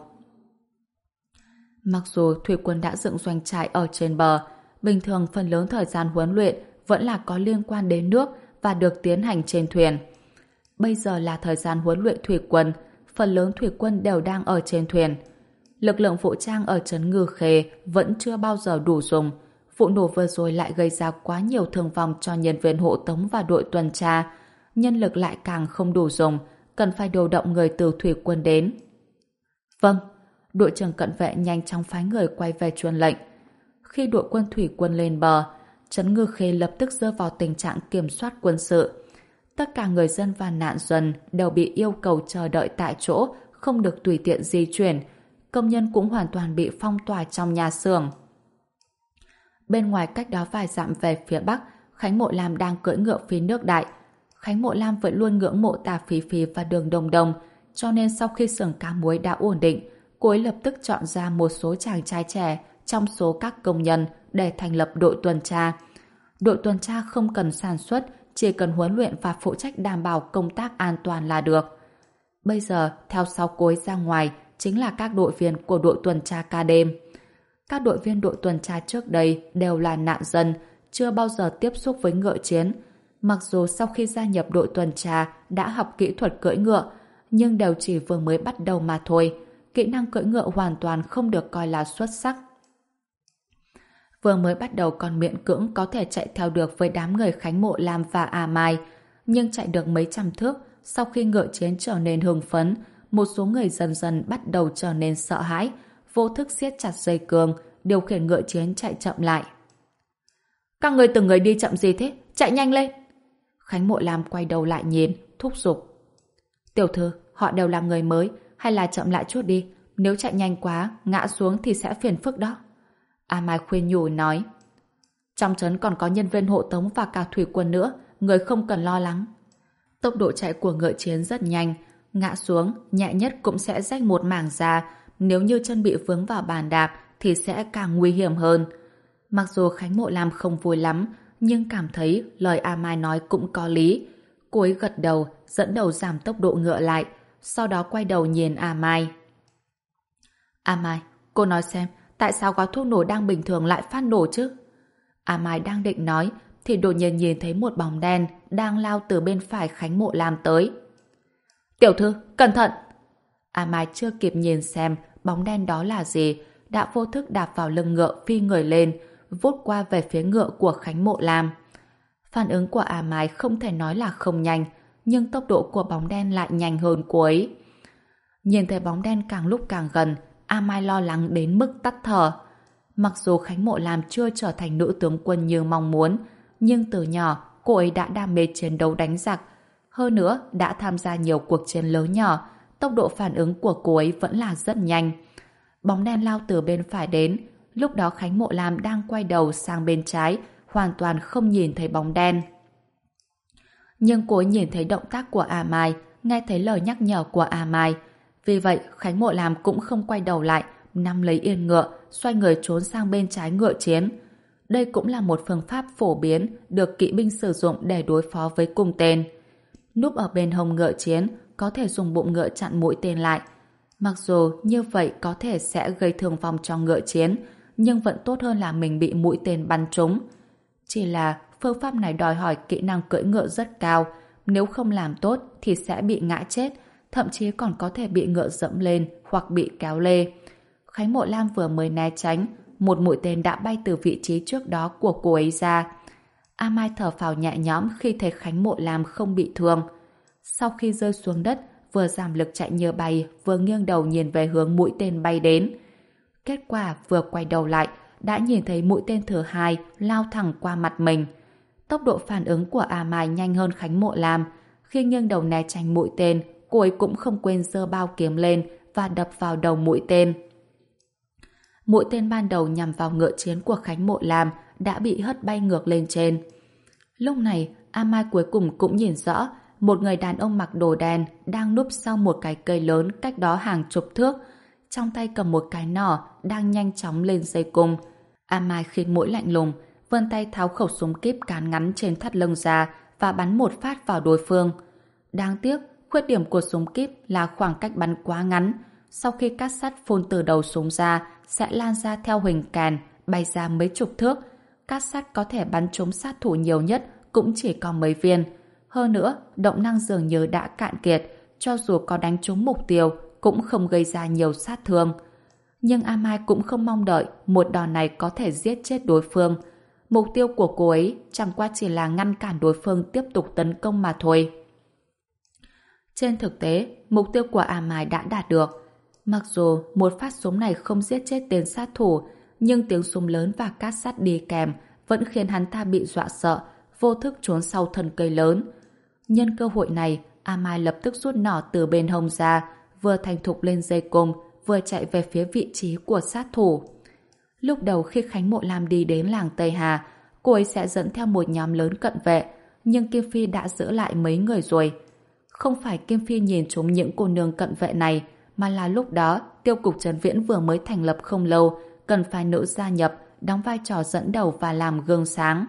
Mặc dù thủy quân đã dựng doanh trại ở trên bờ, bình thường phần lớn thời gian huấn luyện vẫn là có liên quan đến nước và được tiến hành trên thuyền. Bây giờ là thời gian huấn luyện thủy quân, phần lớn thủy quân đều đang ở trên thuyền. Lực lượng vũ trang ở trấn Ngư Khê vẫn chưa bao giờ đủ dùng. Vụ nổ vừa rồi lại gây ra quá nhiều thương vong cho nhân viên hộ tống và đội tuần tra. Nhân lực lại càng không đủ dùng, cần phải điều động người từ thủy quân đến. Vâng, đội trưởng cận vệ nhanh chóng phái người quay về truyền lệnh. Khi đội quân thủy quân lên bờ, trấn Ngư Khê lập tức rơi vào tình trạng kiểm soát quân sự. Tất cả người dân và nạn dân đều bị yêu cầu chờ đợi tại chỗ, không được tùy tiện di chuyển. Công nhân cũng hoàn toàn bị phong tỏa trong nhà xưởng. Bên ngoài cách đó vài dặm về phía bắc, Khánh Mộ Lam đang cưỡi ngựa phi nước đại. Khánh Mộ Lam vẫn luôn ngưỡng mộ Tà Phí Phí và Đường Đồng Đồng, cho nên sau khi xưởng cá muối đã ổn định, cô ấy lập tức chọn ra một số chàng trai trẻ trong số các công nhân để thành lập đội tuần tra. Đội tuần tra không cần sản xuất, chỉ cần huấn luyện và phụ trách đảm bảo công tác an toàn là được. Bây giờ, theo sau cô ấy ra ngoài chính là các đội viên của đội tuần tra ca đêm. Các đội viên đội tuần tra trước đây đều là nạn dân, chưa bao giờ tiếp xúc với ngựa chiến. Mặc dù sau khi gia nhập đội tuần tra đã học kỹ thuật cưỡi ngựa, nhưng đều chỉ vừa mới bắt đầu mà thôi. Kỹ năng cưỡi ngựa hoàn toàn không được coi là xuất sắc. Vừa mới bắt đầu còn miễn cưỡng có thể chạy theo được với đám người Khánh Mộ Lam và A Mai, nhưng chạy được mấy trăm thước, sau khi ngựa chiến trở nên hưng phấn, một số người dần dần bắt đầu trở nên sợ hãi, vô thức siết chặt dây cương, điều khiển ngựa chiến chạy chậm lại. Các người từng người đi chậm gì thế? Chạy nhanh lên! Khánh Mộ Lam quay đầu lại nhìn, thúc giục. Tiểu thư, họ đều là người mới, hay là chậm lại chút đi, nếu chạy nhanh quá, ngã xuống thì sẽ phiền phức đó. A Mai khuyên nhủ nói. Trong trấn còn có nhân viên hộ tống và cả thủy quân nữa, người không cần lo lắng. Tốc độ chạy của ngựa chiến rất nhanh, ngã xuống, nhẹ nhất cũng sẽ rách một mảng da, nếu như chân bị vướng vào bàn đạp thì sẽ càng nguy hiểm hơn. Mặc dù Khánh Mộ Lam không vui lắm, nhưng cảm thấy lời A Mai nói cũng có lý. Cô ấy gật đầu, dẫn đầu giảm tốc độ ngựa lại, sau đó quay đầu nhìn A Mai. A Mai, cô nói xem, tại sao gói thuốc nổ đang bình thường lại phát nổ chứ? A Mai đang định nói, thì đột nhiên nhìn thấy một bóng đen đang lao từ bên phải Khánh Mộ Lam tới. Tiểu thư, cẩn thận! A Mai chưa kịp nhìn xem bóng đen đó là gì, đã vô thức đạp vào lưng ngựa phi người lên, vút qua về phía ngựa của Khánh Mộ Lam. Phản ứng của A Mai không thể nói là không nhanh, nhưng tốc độ của bóng đen lại nhanh hơn cô ấy. Nhìn thấy bóng đen càng lúc càng gần, A Mai lo lắng đến mức tắt thở. Mặc dù Khánh Mộ Lam chưa trở thành nữ tướng quân như mong muốn, nhưng từ nhỏ cô ấy đã đam mê chiến đấu đánh giặc. Hơn nữa, đã tham gia nhiều cuộc chiến lớn nhỏ, tốc độ phản ứng của cô ấy vẫn là rất nhanh. Bóng đen lao từ bên phải đến, lúc đó Khánh Mộ Lam đang quay đầu sang bên trái, hoàn toàn không nhìn thấy bóng đen. Nhưng cô ấy nhìn thấy động tác của A Mai, nghe thấy lời nhắc nhở của A Mai. Vì vậy, Khánh Mộ Lam cũng không quay đầu lại, nắm lấy yên ngựa, xoay người trốn sang bên trái ngựa chiến. Đây cũng là một phương pháp phổ biến được kỵ binh sử dụng để đối phó với cung tên. Núp ở bên hông ngựa chiến, có thể dùng bụng ngựa chặn mũi tên lại. Mặc dù như vậy có thể sẽ gây thương vong cho ngựa chiến, nhưng vẫn tốt hơn là mình bị mũi tên bắn trúng. Chỉ là phương pháp này đòi hỏi kỹ năng cưỡi ngựa rất cao, nếu không làm tốt thì sẽ bị ngã chết, thậm chí còn có thể bị ngựa dẫm lên hoặc bị kéo lê. Khánh Mộ Lam vừa mới né tránh, một mũi tên đã bay từ vị trí trước đó của cô ấy ra. A Mai thở phào nhẹ nhõm khi thấy Khánh Mộ Lam không bị thương. Sau khi rơi xuống đất, vừa giảm lực chạy như bay, vừa nghiêng đầu nhìn về hướng mũi tên bay đến. Kết quả vừa quay đầu lại, đã nhìn thấy mũi tên thứ hai lao thẳng qua mặt mình. Tốc độ phản ứng của A Mai nhanh hơn Khánh Mộ Lam. Khi nghiêng đầu né tránh mũi tên, cô ấy cũng không quên giơ bao kiếm lên và đập vào đầu mũi tên. Mũi tên ban đầu nhằm vào ngựa chiến của Khánh Mộ Lam đã bị hất bay ngược lên trên. Lúc này, A Mai cuối cùng cũng nhìn rõ một người đàn ông mặc đồ đen đang núp sau một cái cây lớn cách đó hàng chục thước, trong tay cầm một cái nỏ đang nhanh chóng lên dây cung. A Mai khịt mũi lạnh lùng, vươn tay tháo khẩu súng kíp cán ngắn trên thắt lưng ra và bắn một phát vào đối phương. Đáng tiếc, khuyết điểm của súng kíp là khoảng cách bắn quá ngắn. Sau khi cát sắt phun từ đầu súng ra, sẽ lan ra theo huỳnh kèn, bay ra mấy chục thước. Cát sắt có thể bắn trúng sát thủ nhiều nhất cũng chỉ có mấy viên. Hơn nữa, động năng dường như đã cạn kiệt, cho dù có đánh trúng mục tiêu cũng không gây ra nhiều sát thương. Nhưng A Mai cũng không mong đợi một đòn này có thể giết chết đối phương. Mục tiêu của cô ấy chẳng qua chỉ là ngăn cản đối phương tiếp tục tấn công mà thôi. Trên thực tế, mục tiêu của A Mai đã đạt được. Mặc dù một phát súng này không giết chết tên sát thủ, nhưng tiếng súng lớn và cát sắt đi kèm vẫn khiến hắn ta bị dọa sợ, vô thức trốn sau thân cây lớn. Nhân cơ hội này, A Mai lập tức rút nỏ từ bên hông ra, vừa thành thục lên dây cung, vừa chạy về phía vị trí của sát thủ. Lúc đầu khi Khánh Mộ Lam đi đến làng Tây Hà, cô ấy sẽ dẫn theo một nhóm lớn cận vệ, nhưng Kim Phi đã giữ lại mấy người rồi. Không phải Kim Phi nhìn trúng những cô nương cận vệ này, mà là lúc đó Tiêu cục Trấn Viễn vừa mới thành lập không lâu, cần phải nữ gia nhập, đóng vai trò dẫn đầu và làm gương sáng.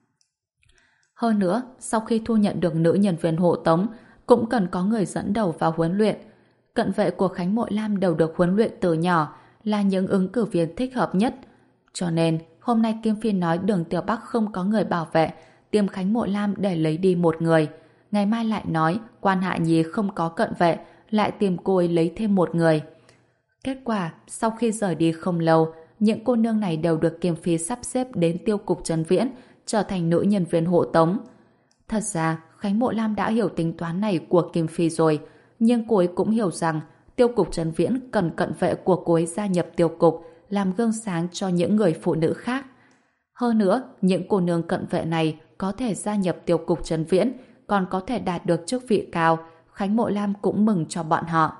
Hơn nữa, sau khi thu nhận được nữ nhân viên hộ tống, cũng cần có người dẫn đầu và huấn luyện. Cận vệ của Khánh Mộ Lam đều được huấn luyện từ nhỏ, là những ứng cử viên thích hợp nhất. Cho nên, hôm nay Kim Phi nói Đường Tiểu Bắc không có người bảo vệ, tìm Khánh Mộ Lam để lấy đi một người. Ngày mai lại nói Quan Hạ Nhi không có cận vệ, lại tìm cô ấy lấy thêm một người. Kết quả, sau khi rời đi không lâu, những cô nương này đều được Kim Phi sắp xếp đến Tiêu cục Trấn Viễn, trở thành nữ nhân viên hộ tống. Thật ra, Khánh Mộ Lam đã hiểu tính toán này của Kim Phi rồi, nhưng cô ấy cũng hiểu rằng Tiêu cục Trấn Viễn cần cận vệ của cô ấy gia nhập tiêu cục, làm gương sáng cho những người phụ nữ khác. Hơn nữa, những cô nương cận vệ này có thể gia nhập tiêu cục Trấn Viễn, còn có thể đạt được chức vị cao, Khánh Mộ Lam cũng mừng cho bọn họ.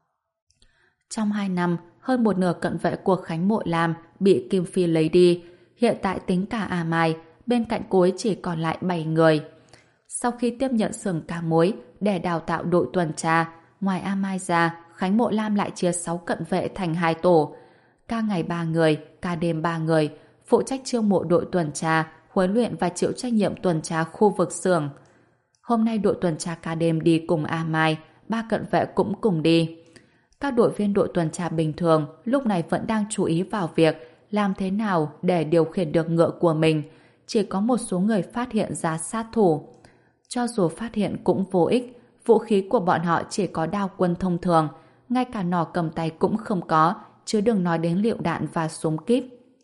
Trong hai năm, hơn một nửa cận vệ của Khánh Mộ Lam bị Kim Phi lấy đi. Hiện tại tính cả A Mai, bên cạnh cô ấy chỉ còn lại bảy người. Sau khi tiếp nhận xưởng cá muối để đào tạo đội tuần tra, ngoài A Mai ra, Khánh Mộ Lam lại chia sáu cận vệ thành hai tổ. Ca ngày ba người, ca đêm ba người, phụ trách chiêu mộ đội tuần tra, huấn luyện và chịu trách nhiệm tuần tra khu vực xưởng. Hôm nay đội tuần tra ca đêm đi cùng A Mai, ba cận vệ cũng cùng đi. Các đội viên đội tuần tra bình thường lúc này vẫn đang chú ý vào việc làm thế nào để điều khiển được ngựa của mình. Chỉ có một số người phát hiện ra sát thủ. Cho dù phát hiện cũng vô ích, vũ khí của bọn họ chỉ có đao quân thông thường, ngay cả nỏ cầm tay cũng không có, chứ đừng nói đến lựu đạn và súng kíp.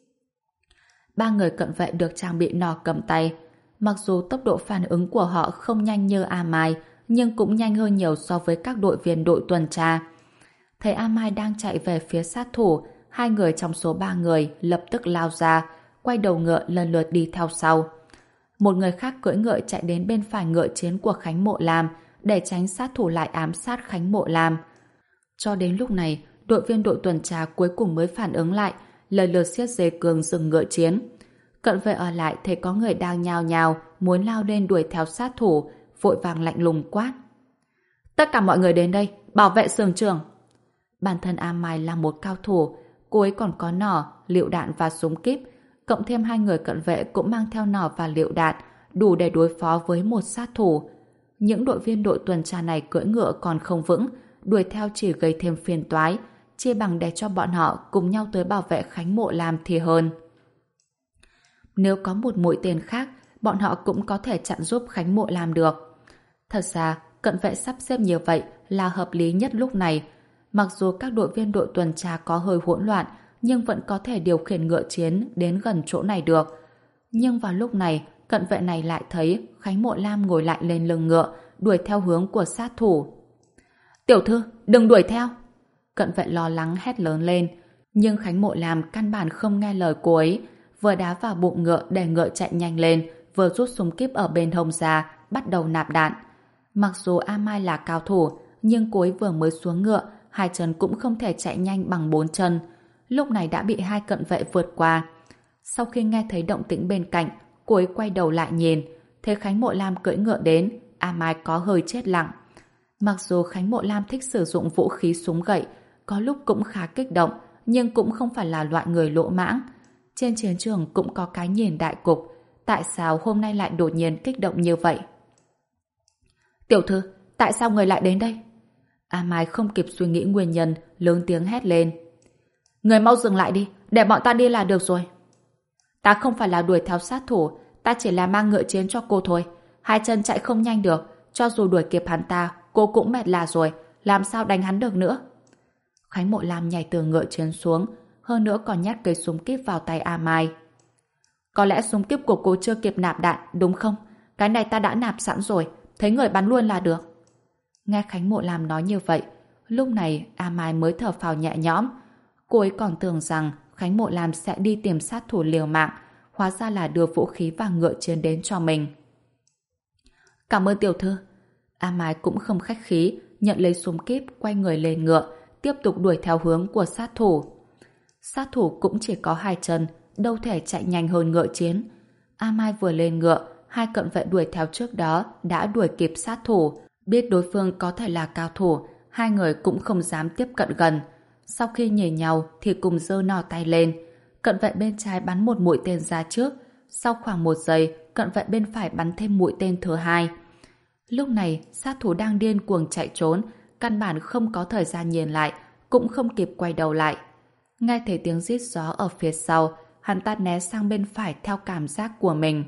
Ba người cận vệ được trang bị nỏ cầm tay. Mặc dù tốc độ phản ứng của họ không nhanh như A Mai, nhưng cũng nhanh hơn nhiều so với các đội viên đội tuần tra. Thấy A Mai đang chạy về phía sát thủ, hai người trong số ba người lập tức lao ra, quay đầu ngựa lần lượt đi theo sau. Một người khác cưỡi ngựa chạy đến bên phải ngựa chiến của Khánh Mộ Lam để tránh sát thủ lại ám sát Khánh Mộ Lam. Cho đến lúc này, đội viên đội tuần tra cuối cùng mới phản ứng lại, lần lượt siết dây cương dừng ngựa chiến. Cận vệ ở lại thấy có người đang nhào nhào muốn lao lên đuổi theo sát thủ, vội vàng lạnh lùng quát: tất cả mọi người đến đây, bảo vệ xưởng trưởng. Bản thân A Mai là một cao thủ, cô ấy còn có nỏ, lựu đạn và súng kíp, cộng thêm hai người cận vệ cũng mang theo nỏ và lựu đạn, đủ để đối phó với một sát thủ. Những đội viên đội tuần tra này cưỡi ngựa còn không vững, đuổi theo chỉ gây thêm phiền toái, chia bằng để cho bọn họ cùng nhau tới bảo vệ Khánh Mộ Lam thì hơn. Nếu có một mũi tên khác, bọn họ cũng có thể chặn giúp Khánh Mộ Lam được. Thật ra, cận vệ sắp xếp như vậy là hợp lý nhất lúc này. Mặc dù các đội viên đội tuần tra có hơi hỗn loạn, nhưng vẫn có thể điều khiển ngựa chiến đến gần chỗ này được. Nhưng vào lúc này, cận vệ này lại thấy Khánh Mộ Lam ngồi lại lên lưng ngựa, đuổi theo hướng của sát thủ. Tiểu thư, đừng đuổi theo! Cận vệ lo lắng hét lớn lên, nhưng Khánh Mộ Lam căn bản không nghe lời cô ấy, vừa đá vào bụng ngựa để ngựa chạy nhanh lên, vừa rút súng kíp ở bên hông ra, bắt đầu nạp đạn. Mặc dù A Mai là cao thủ, nhưng cô ấy vừa mới xuống ngựa, hai chân cũng không thể chạy nhanh bằng bốn chân. Lúc này đã bị hai cận vệ vượt qua. Sau khi nghe thấy động tĩnh bên cạnh, cô ấy quay đầu lại nhìn, thấy Khánh Mộ Lam cưỡi ngựa đến, A Mai có hơi chết lặng. Mặc dù Khánh Mộ Lam thích sử dụng vũ khí súng gậy, có lúc cũng khá kích động, nhưng cũng không phải là loại người lỗ mãng. Trên chiến trường cũng có cái nhìn đại cục, tại sao hôm nay lại đột nhiên kích động như vậy? Tiểu thư, tại sao người lại đến đây? A Mai không kịp suy nghĩ nguyên nhân, lớn tiếng hét lên. Người mau dừng lại đi, để bọn ta đi là được rồi. Ta không phải là đuổi theo sát thủ, ta chỉ là mang ngựa chiến cho cô thôi. Hai chân chạy không nhanh được, cho dù đuổi kịp hắn ta, cô cũng mệt là rồi, làm sao đánh hắn được nữa. Khánh Mộ Lam nhảy từ ngựa chiến xuống, hơn nữa còn nhát cây súng kíp vào tay A Mai. Có lẽ súng kíp của cô chưa kịp nạp đạn, đúng không? Cái này ta đã nạp sẵn rồi, thấy người bắn luôn là được. Nghe Khánh Mộ Lam nói như vậy, lúc này A Mai mới thở phào nhẹ nhõm. Cô ấy còn tưởng rằng Khánh Mộ Lam sẽ đi tìm sát thủ liều mạng, hóa ra là đưa vũ khí và ngựa chiến đến cho mình. Cảm ơn tiểu thư. A Mai cũng không khách khí, nhận lấy súng kíp, quay người lên ngựa, tiếp tục đuổi theo hướng của sát thủ. Sát thủ cũng chỉ có hai chân, đâu thể chạy nhanh hơn ngựa chiến. A Mai vừa lên ngựa, hai cận vệ đuổi theo trước đó đã đuổi kịp sát thủ. Biết đối phương có thể là cao thủ, hai người cũng không dám tiếp cận gần. Sau khi nhìn nhau thì cùng giơ nỏ tay lên. Cận vệ bên trái bắn một mũi tên ra trước. Sau khoảng một giây, cận vệ bên phải bắn thêm mũi tên thứ hai. Lúc này, sát thủ đang điên cuồng chạy trốn, căn bản không có thời gian nhìn lại, cũng không kịp quay đầu lại. Nghe thấy tiếng rít gió ở phía sau, hắn ta né sang bên phải theo cảm giác của mình.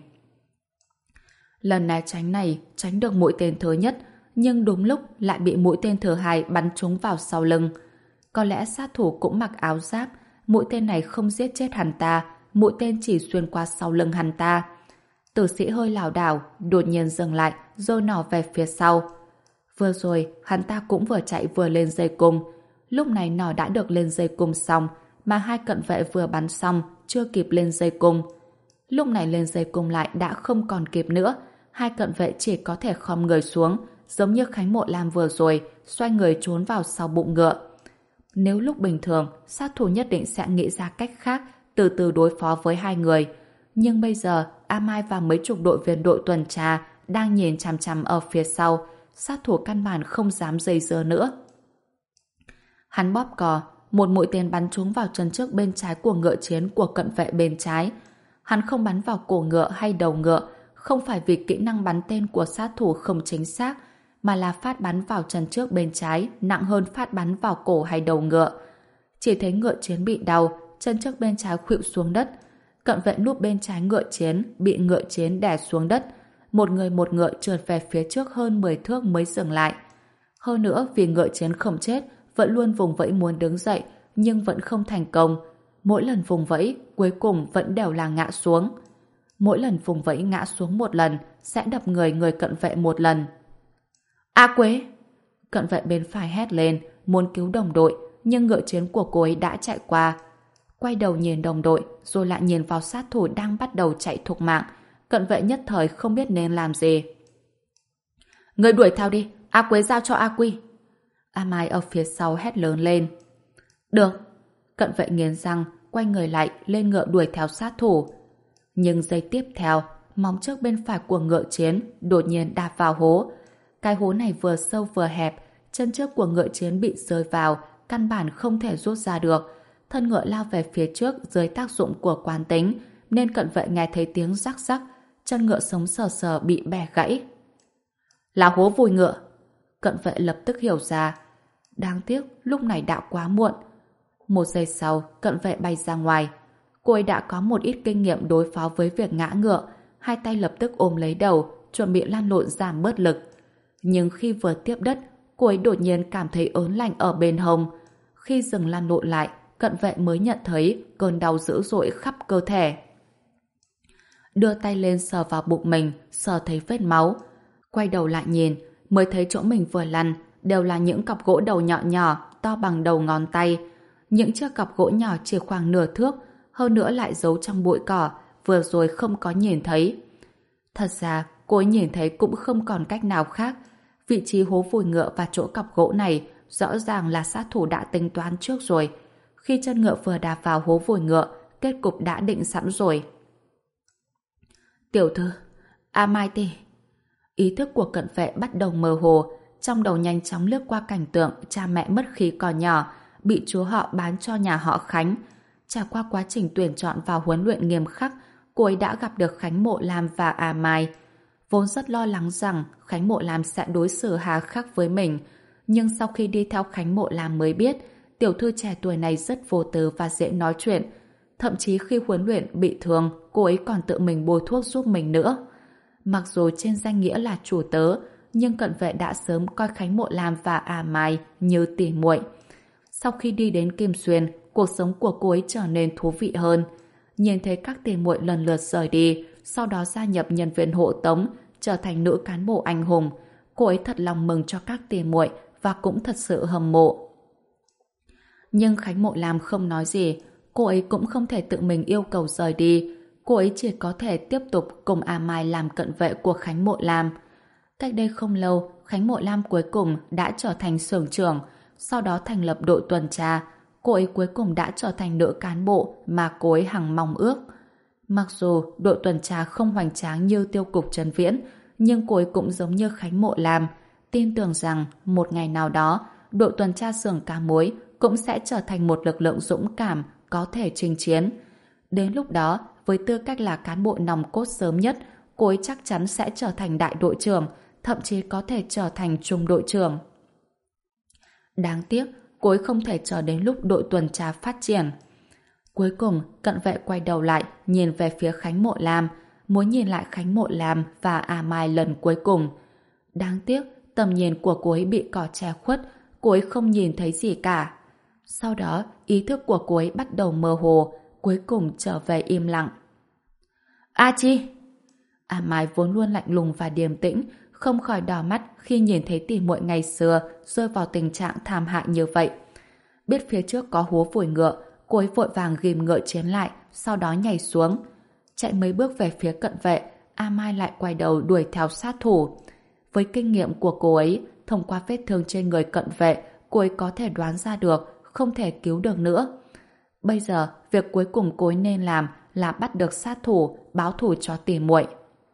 Lần né tránh này tránh được mũi tên thứ nhất, nhưng đúng lúc lại bị mũi tên thứ hai bắn trúng vào sau lưng. Có lẽ sát thủ cũng mặc áo giáp, mũi tên này không giết chết hắn ta, mũi tên chỉ xuyên qua sau lưng hắn ta. Tử sĩ hơi lảo đảo, đột nhiên dừng lại, giơ nỏ về phía sau. Vừa rồi, hắn ta cũng vừa chạy vừa lên dây cung. Lúc này nỏ đã được lên dây cung xong, mà hai cận vệ vừa bắn xong, chưa kịp lên dây cung. Lúc này lên dây cung lại đã không còn kịp nữa, hai cận vệ chỉ có thể khom người xuống, giống như Khánh Mộ Lam vừa rồi, xoay người trốn vào sau bụng ngựa. Nếu lúc bình thường, sát thủ nhất định sẽ nghĩ ra cách khác, từ từ đối phó với hai người. Nhưng bây giờ, A Mai và mấy chục đội viên đội tuần tra đang nhìn chằm chằm ở phía sau, sát thủ căn bản không dám dây dưa nữa. Hắn bóp cò, một mũi tên bắn trúng vào chân trước bên trái của ngựa chiến của cận vệ bên trái. Hắn không bắn vào cổ ngựa hay đầu ngựa, không phải vì kỹ năng bắn tên của sát thủ không chính xác, mà là phát bắn vào chân trước bên trái nặng hơn phát bắn vào cổ hay đầu ngựa. Chỉ thấy ngựa chiến bị đau, chân trước bên trái khuỵu xuống đất. Cận vệ núp bên trái ngựa chiến bị ngựa chiến đè xuống đất. Một người một ngựa trượt về phía trước hơn mười thước mới dừng lại. Hơn nữa vì ngựa chiến không chết, vẫn luôn vùng vẫy muốn đứng dậy, nhưng vẫn không thành công. Mỗi lần vùng vẫy, cuối cùng vẫn đều là ngã xuống. Mỗi lần vùng vẫy ngã xuống một lần, sẽ đập người người cận vệ một lần. A Quế! Cận vệ bên phải hét lên, muốn cứu đồng đội, nhưng ngựa chiến của cô ấy đã chạy qua. Quay đầu nhìn đồng đội, rồi lại nhìn vào sát thủ đang bắt đầu chạy thục mạng. Cận vệ nhất thời không biết nên làm gì. Người đuổi theo đi, A Quế giao cho A Quy. A Mai ở phía sau hét lớn lên. Được. Cận vệ nghiến răng, quay người lại, lên ngựa đuổi theo sát thủ. Nhưng giây tiếp theo, móng trước bên phải của ngựa chiến đột nhiên đạp vào hố. Cái hố này vừa sâu vừa hẹp, chân trước của ngựa chiến bị rơi vào, căn bản không thể rút ra được. Thân ngựa lao về phía trước dưới tác dụng của quán tính, nên cận vệ nghe thấy tiếng rắc rắc, chân ngựa sống sờ sờ bị bẻ gãy. Là hố vùi ngựa. Cận vệ lập tức hiểu ra. Đáng tiếc, lúc này đã quá muộn. Một giây sau, cận vệ bay ra ngoài. Cô ấy đã có một ít kinh nghiệm đối phó với việc ngã ngựa, hai tay lập tức ôm lấy đầu, chuẩn bị lăn lộn giảm bớt lực. Nhưng khi vừa tiếp đất, cô ấy đột nhiên cảm thấy ớn lạnh ở bên hông. Khi dừng lăn lộn lại, cận vệ mới nhận thấy cơn đau dữ dội khắp cơ thể. Đưa tay lên sờ vào bụng mình, sờ thấy vết máu. Quay đầu lại nhìn, mới thấy chỗ mình vừa lăn đều là những cặp gỗ đầu nhọn nhỏ, to bằng đầu ngón tay. Những chiếc cặp gỗ nhỏ chỉ khoảng nửa thước, hơn nữa lại giấu trong bụi cỏ, vừa rồi không có nhìn thấy. Thật ra, cô ấy nhìn thấy cũng không còn cách nào khác. Vị trí hố vùi ngựa và chỗ cặp gỗ này rõ ràng là sát thủ đã tính toán trước rồi. Khi chân ngựa vừa đạp vào hố vùi ngựa, kết cục đã định sẵn rồi. Tiểu thư, A Mai tỷ. Ý thức của cận vệ bắt đầu mơ hồ, trong đầu nhanh chóng lướt qua cảnh tượng cha mẹ mất khi còn nhỏ, bị chú họ bán cho nhà họ Khánh. Trải qua quá trình tuyển chọn và huấn luyện nghiêm khắc, cô ấy đã gặp được Khánh Mộ Lam và A Mai. Vốn rất lo lắng rằng Khánh Mộ Lam sẽ đối xử hà khắc với mình, nhưng sau khi đi theo Khánh Mộ Lam mới biết, tiểu thư trẻ tuổi này rất vô tư và dễ nói chuyện. Thậm chí khi huấn luyện bị thương, cô ấy còn tự mình bôi thuốc giúp mình nữa. Mặc dù trên danh nghĩa là chủ tớ, nhưng cận vệ đã sớm coi Khánh Mộ Lam và A Mai như tỉ muội. Sau khi đi đến Kim Xuyên, cuộc sống của cô ấy trở nên thú vị hơn. Nhìn thấy các tỉ muội lần lượt rời đi, sau đó gia nhập nhân viên hộ tống, trở thành nữ cán bộ anh hùng, cô ấy thật lòng mừng cho các tỉ muội và cũng thật sự hâm mộ. Nhưng Khánh Mộ Lam không nói gì, cô ấy cũng không thể tự mình yêu cầu rời đi, cô ấy chỉ có thể tiếp tục cùng A Mai làm cận vệ của Khánh Mộ Lam. Cách đây không lâu, Khánh Mộ Lam cuối cùng đã trở thành xưởng trưởng, sau đó thành lập đội tuần tra. Cô ấy cuối cùng đã trở thành nữ cán bộ mà cô ấy hằng mong ước. Mặc dù đội tuần tra không hoành tráng như tiêu cục Trần Viễn, nhưng cô ấy cũng giống như Khánh Mộ Lam, tin tưởng rằng một ngày nào đó, đội tuần tra xưởng cá muối cũng sẽ trở thành một lực lượng dũng cảm, có thể chinh chiến. Đến lúc đó, với tư cách là cán bộ nòng cốt sớm nhất, cô ấy chắc chắn sẽ trở thành đại đội trưởng, thậm chí có thể trở thành trung đội trưởng. Đáng tiếc, cô ấy không thể chờ đến lúc đội tuần tra phát triển. Cuối cùng, cận vệ quay đầu lại, nhìn về phía Khánh Mộ Lam, muốn nhìn lại Khánh Mộ Lam và A Mai lần cuối cùng. Đáng tiếc, tầm nhìn của cô ấy bị cỏ che khuất, cô ấy không nhìn thấy gì cả. Sau đó, ý thức của cô ấy bắt đầu mơ hồ, cuối cùng trở về im lặng. A Chi! A Mai vốn luôn lạnh lùng và điềm tĩnh, không khỏi đỏ mắt khi nhìn thấy tỉ muội ngày xưa rơi vào tình trạng thảm hại như vậy. Biết phía trước có hố vùi ngựa, cô ấy vội vàng ghim ngựa chiến lại, sau đó nhảy xuống. Chạy mấy bước về phía cận vệ, A Mai lại quay đầu đuổi theo sát thủ. Với kinh nghiệm của cô ấy, thông qua vết thương trên người cận vệ, cô ấy có thể đoán ra được không thể cứu được nữa. Bây giờ, việc cuối cùng cô ấy nên làm là bắt được sát thủ, báo thù cho tỉ muội.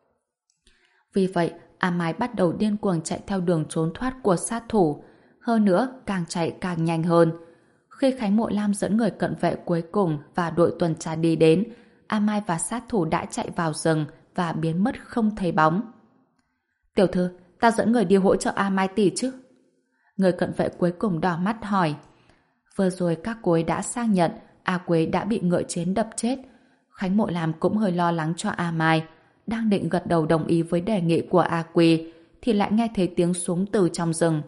Vì vậy, A Mai bắt đầu điên cuồng chạy theo đường trốn thoát của sát thủ. Hơn nữa, càng chạy càng nhanh hơn. Khi Khánh Mộ Lam dẫn người cận vệ cuối cùng và đội tuần tra đi đến, A Mai và sát thủ đã chạy vào rừng và biến mất không thấy bóng. Tiểu thư, ta dẫn người đi hỗ trợ A Mai tỷ chứ? Người cận vệ cuối cùng đỏ mắt hỏi. Vừa rồi các cô ấy đã xác nhận A Quế đã bị ngựa chiến đập chết. Khánh Mộ Lam cũng hơi lo lắng cho A Mai, đang định gật đầu đồng ý với đề nghị của A Quế thì lại nghe thấy tiếng súng từ trong rừng.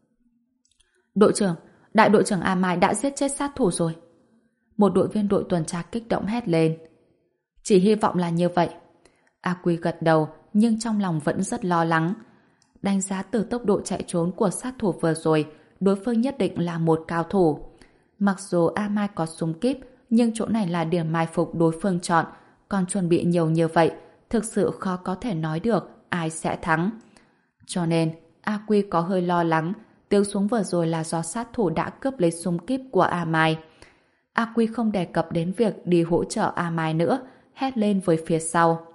Đội trưởng, đại đội trưởng A Mai đã giết chết sát thủ rồi. Một đội viên đội tuần tra kích động hét lên. Chỉ hy vọng là như vậy. A Quy gật đầu nhưng trong lòng vẫn rất lo lắng. Đánh giá từ tốc độ chạy trốn của sát thủ vừa rồi, đối phương nhất định là một cao thủ. Mặc dù A Mai có súng kíp, nhưng chỗ này là điểm mai phục đối phương chọn, còn chuẩn bị nhiều như vậy, thực sự khó có thể nói được ai sẽ thắng. Cho nên, A Quy có hơi lo lắng, tiếng súng vừa rồi là do sát thủ đã cướp lấy súng kíp của A Mai. A Quy không đề cập đến việc đi hỗ trợ A Mai nữa, hét lên với phía sau.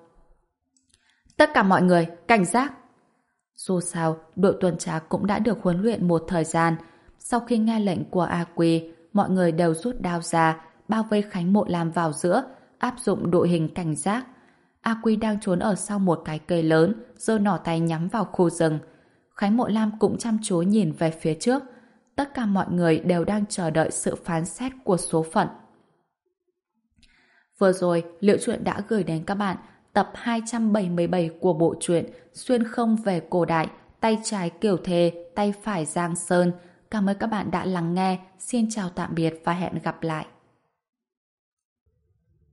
Tất cả mọi người, cảnh giác! Dù sao, đội tuần tra cũng đã được huấn luyện một thời gian. Sau khi nghe lệnh của A Quy, mọi người đều rút đao ra, bao vây Khánh Mộ Lam vào giữa, áp dụng đội hình cảnh giác. A Quy đang trốn ở sau một cái cây lớn, giơ nỏ tay nhắm vào khu rừng. Khánh Mộ Lam cũng chăm chú nhìn về phía trước. Tất cả mọi người đều đang chờ đợi sự phán xét của số phận. Vừa rồi, Liệu Truyện đã gửi đến các bạn tập hai trăm bảy mươi bảy của bộ truyện Xuyên không về cổ đại, tay trái Kiều Thề, tay phải Giang Sơn. Cảm ơn các bạn đã lắng nghe. Xin chào tạm biệt và hẹn gặp lại.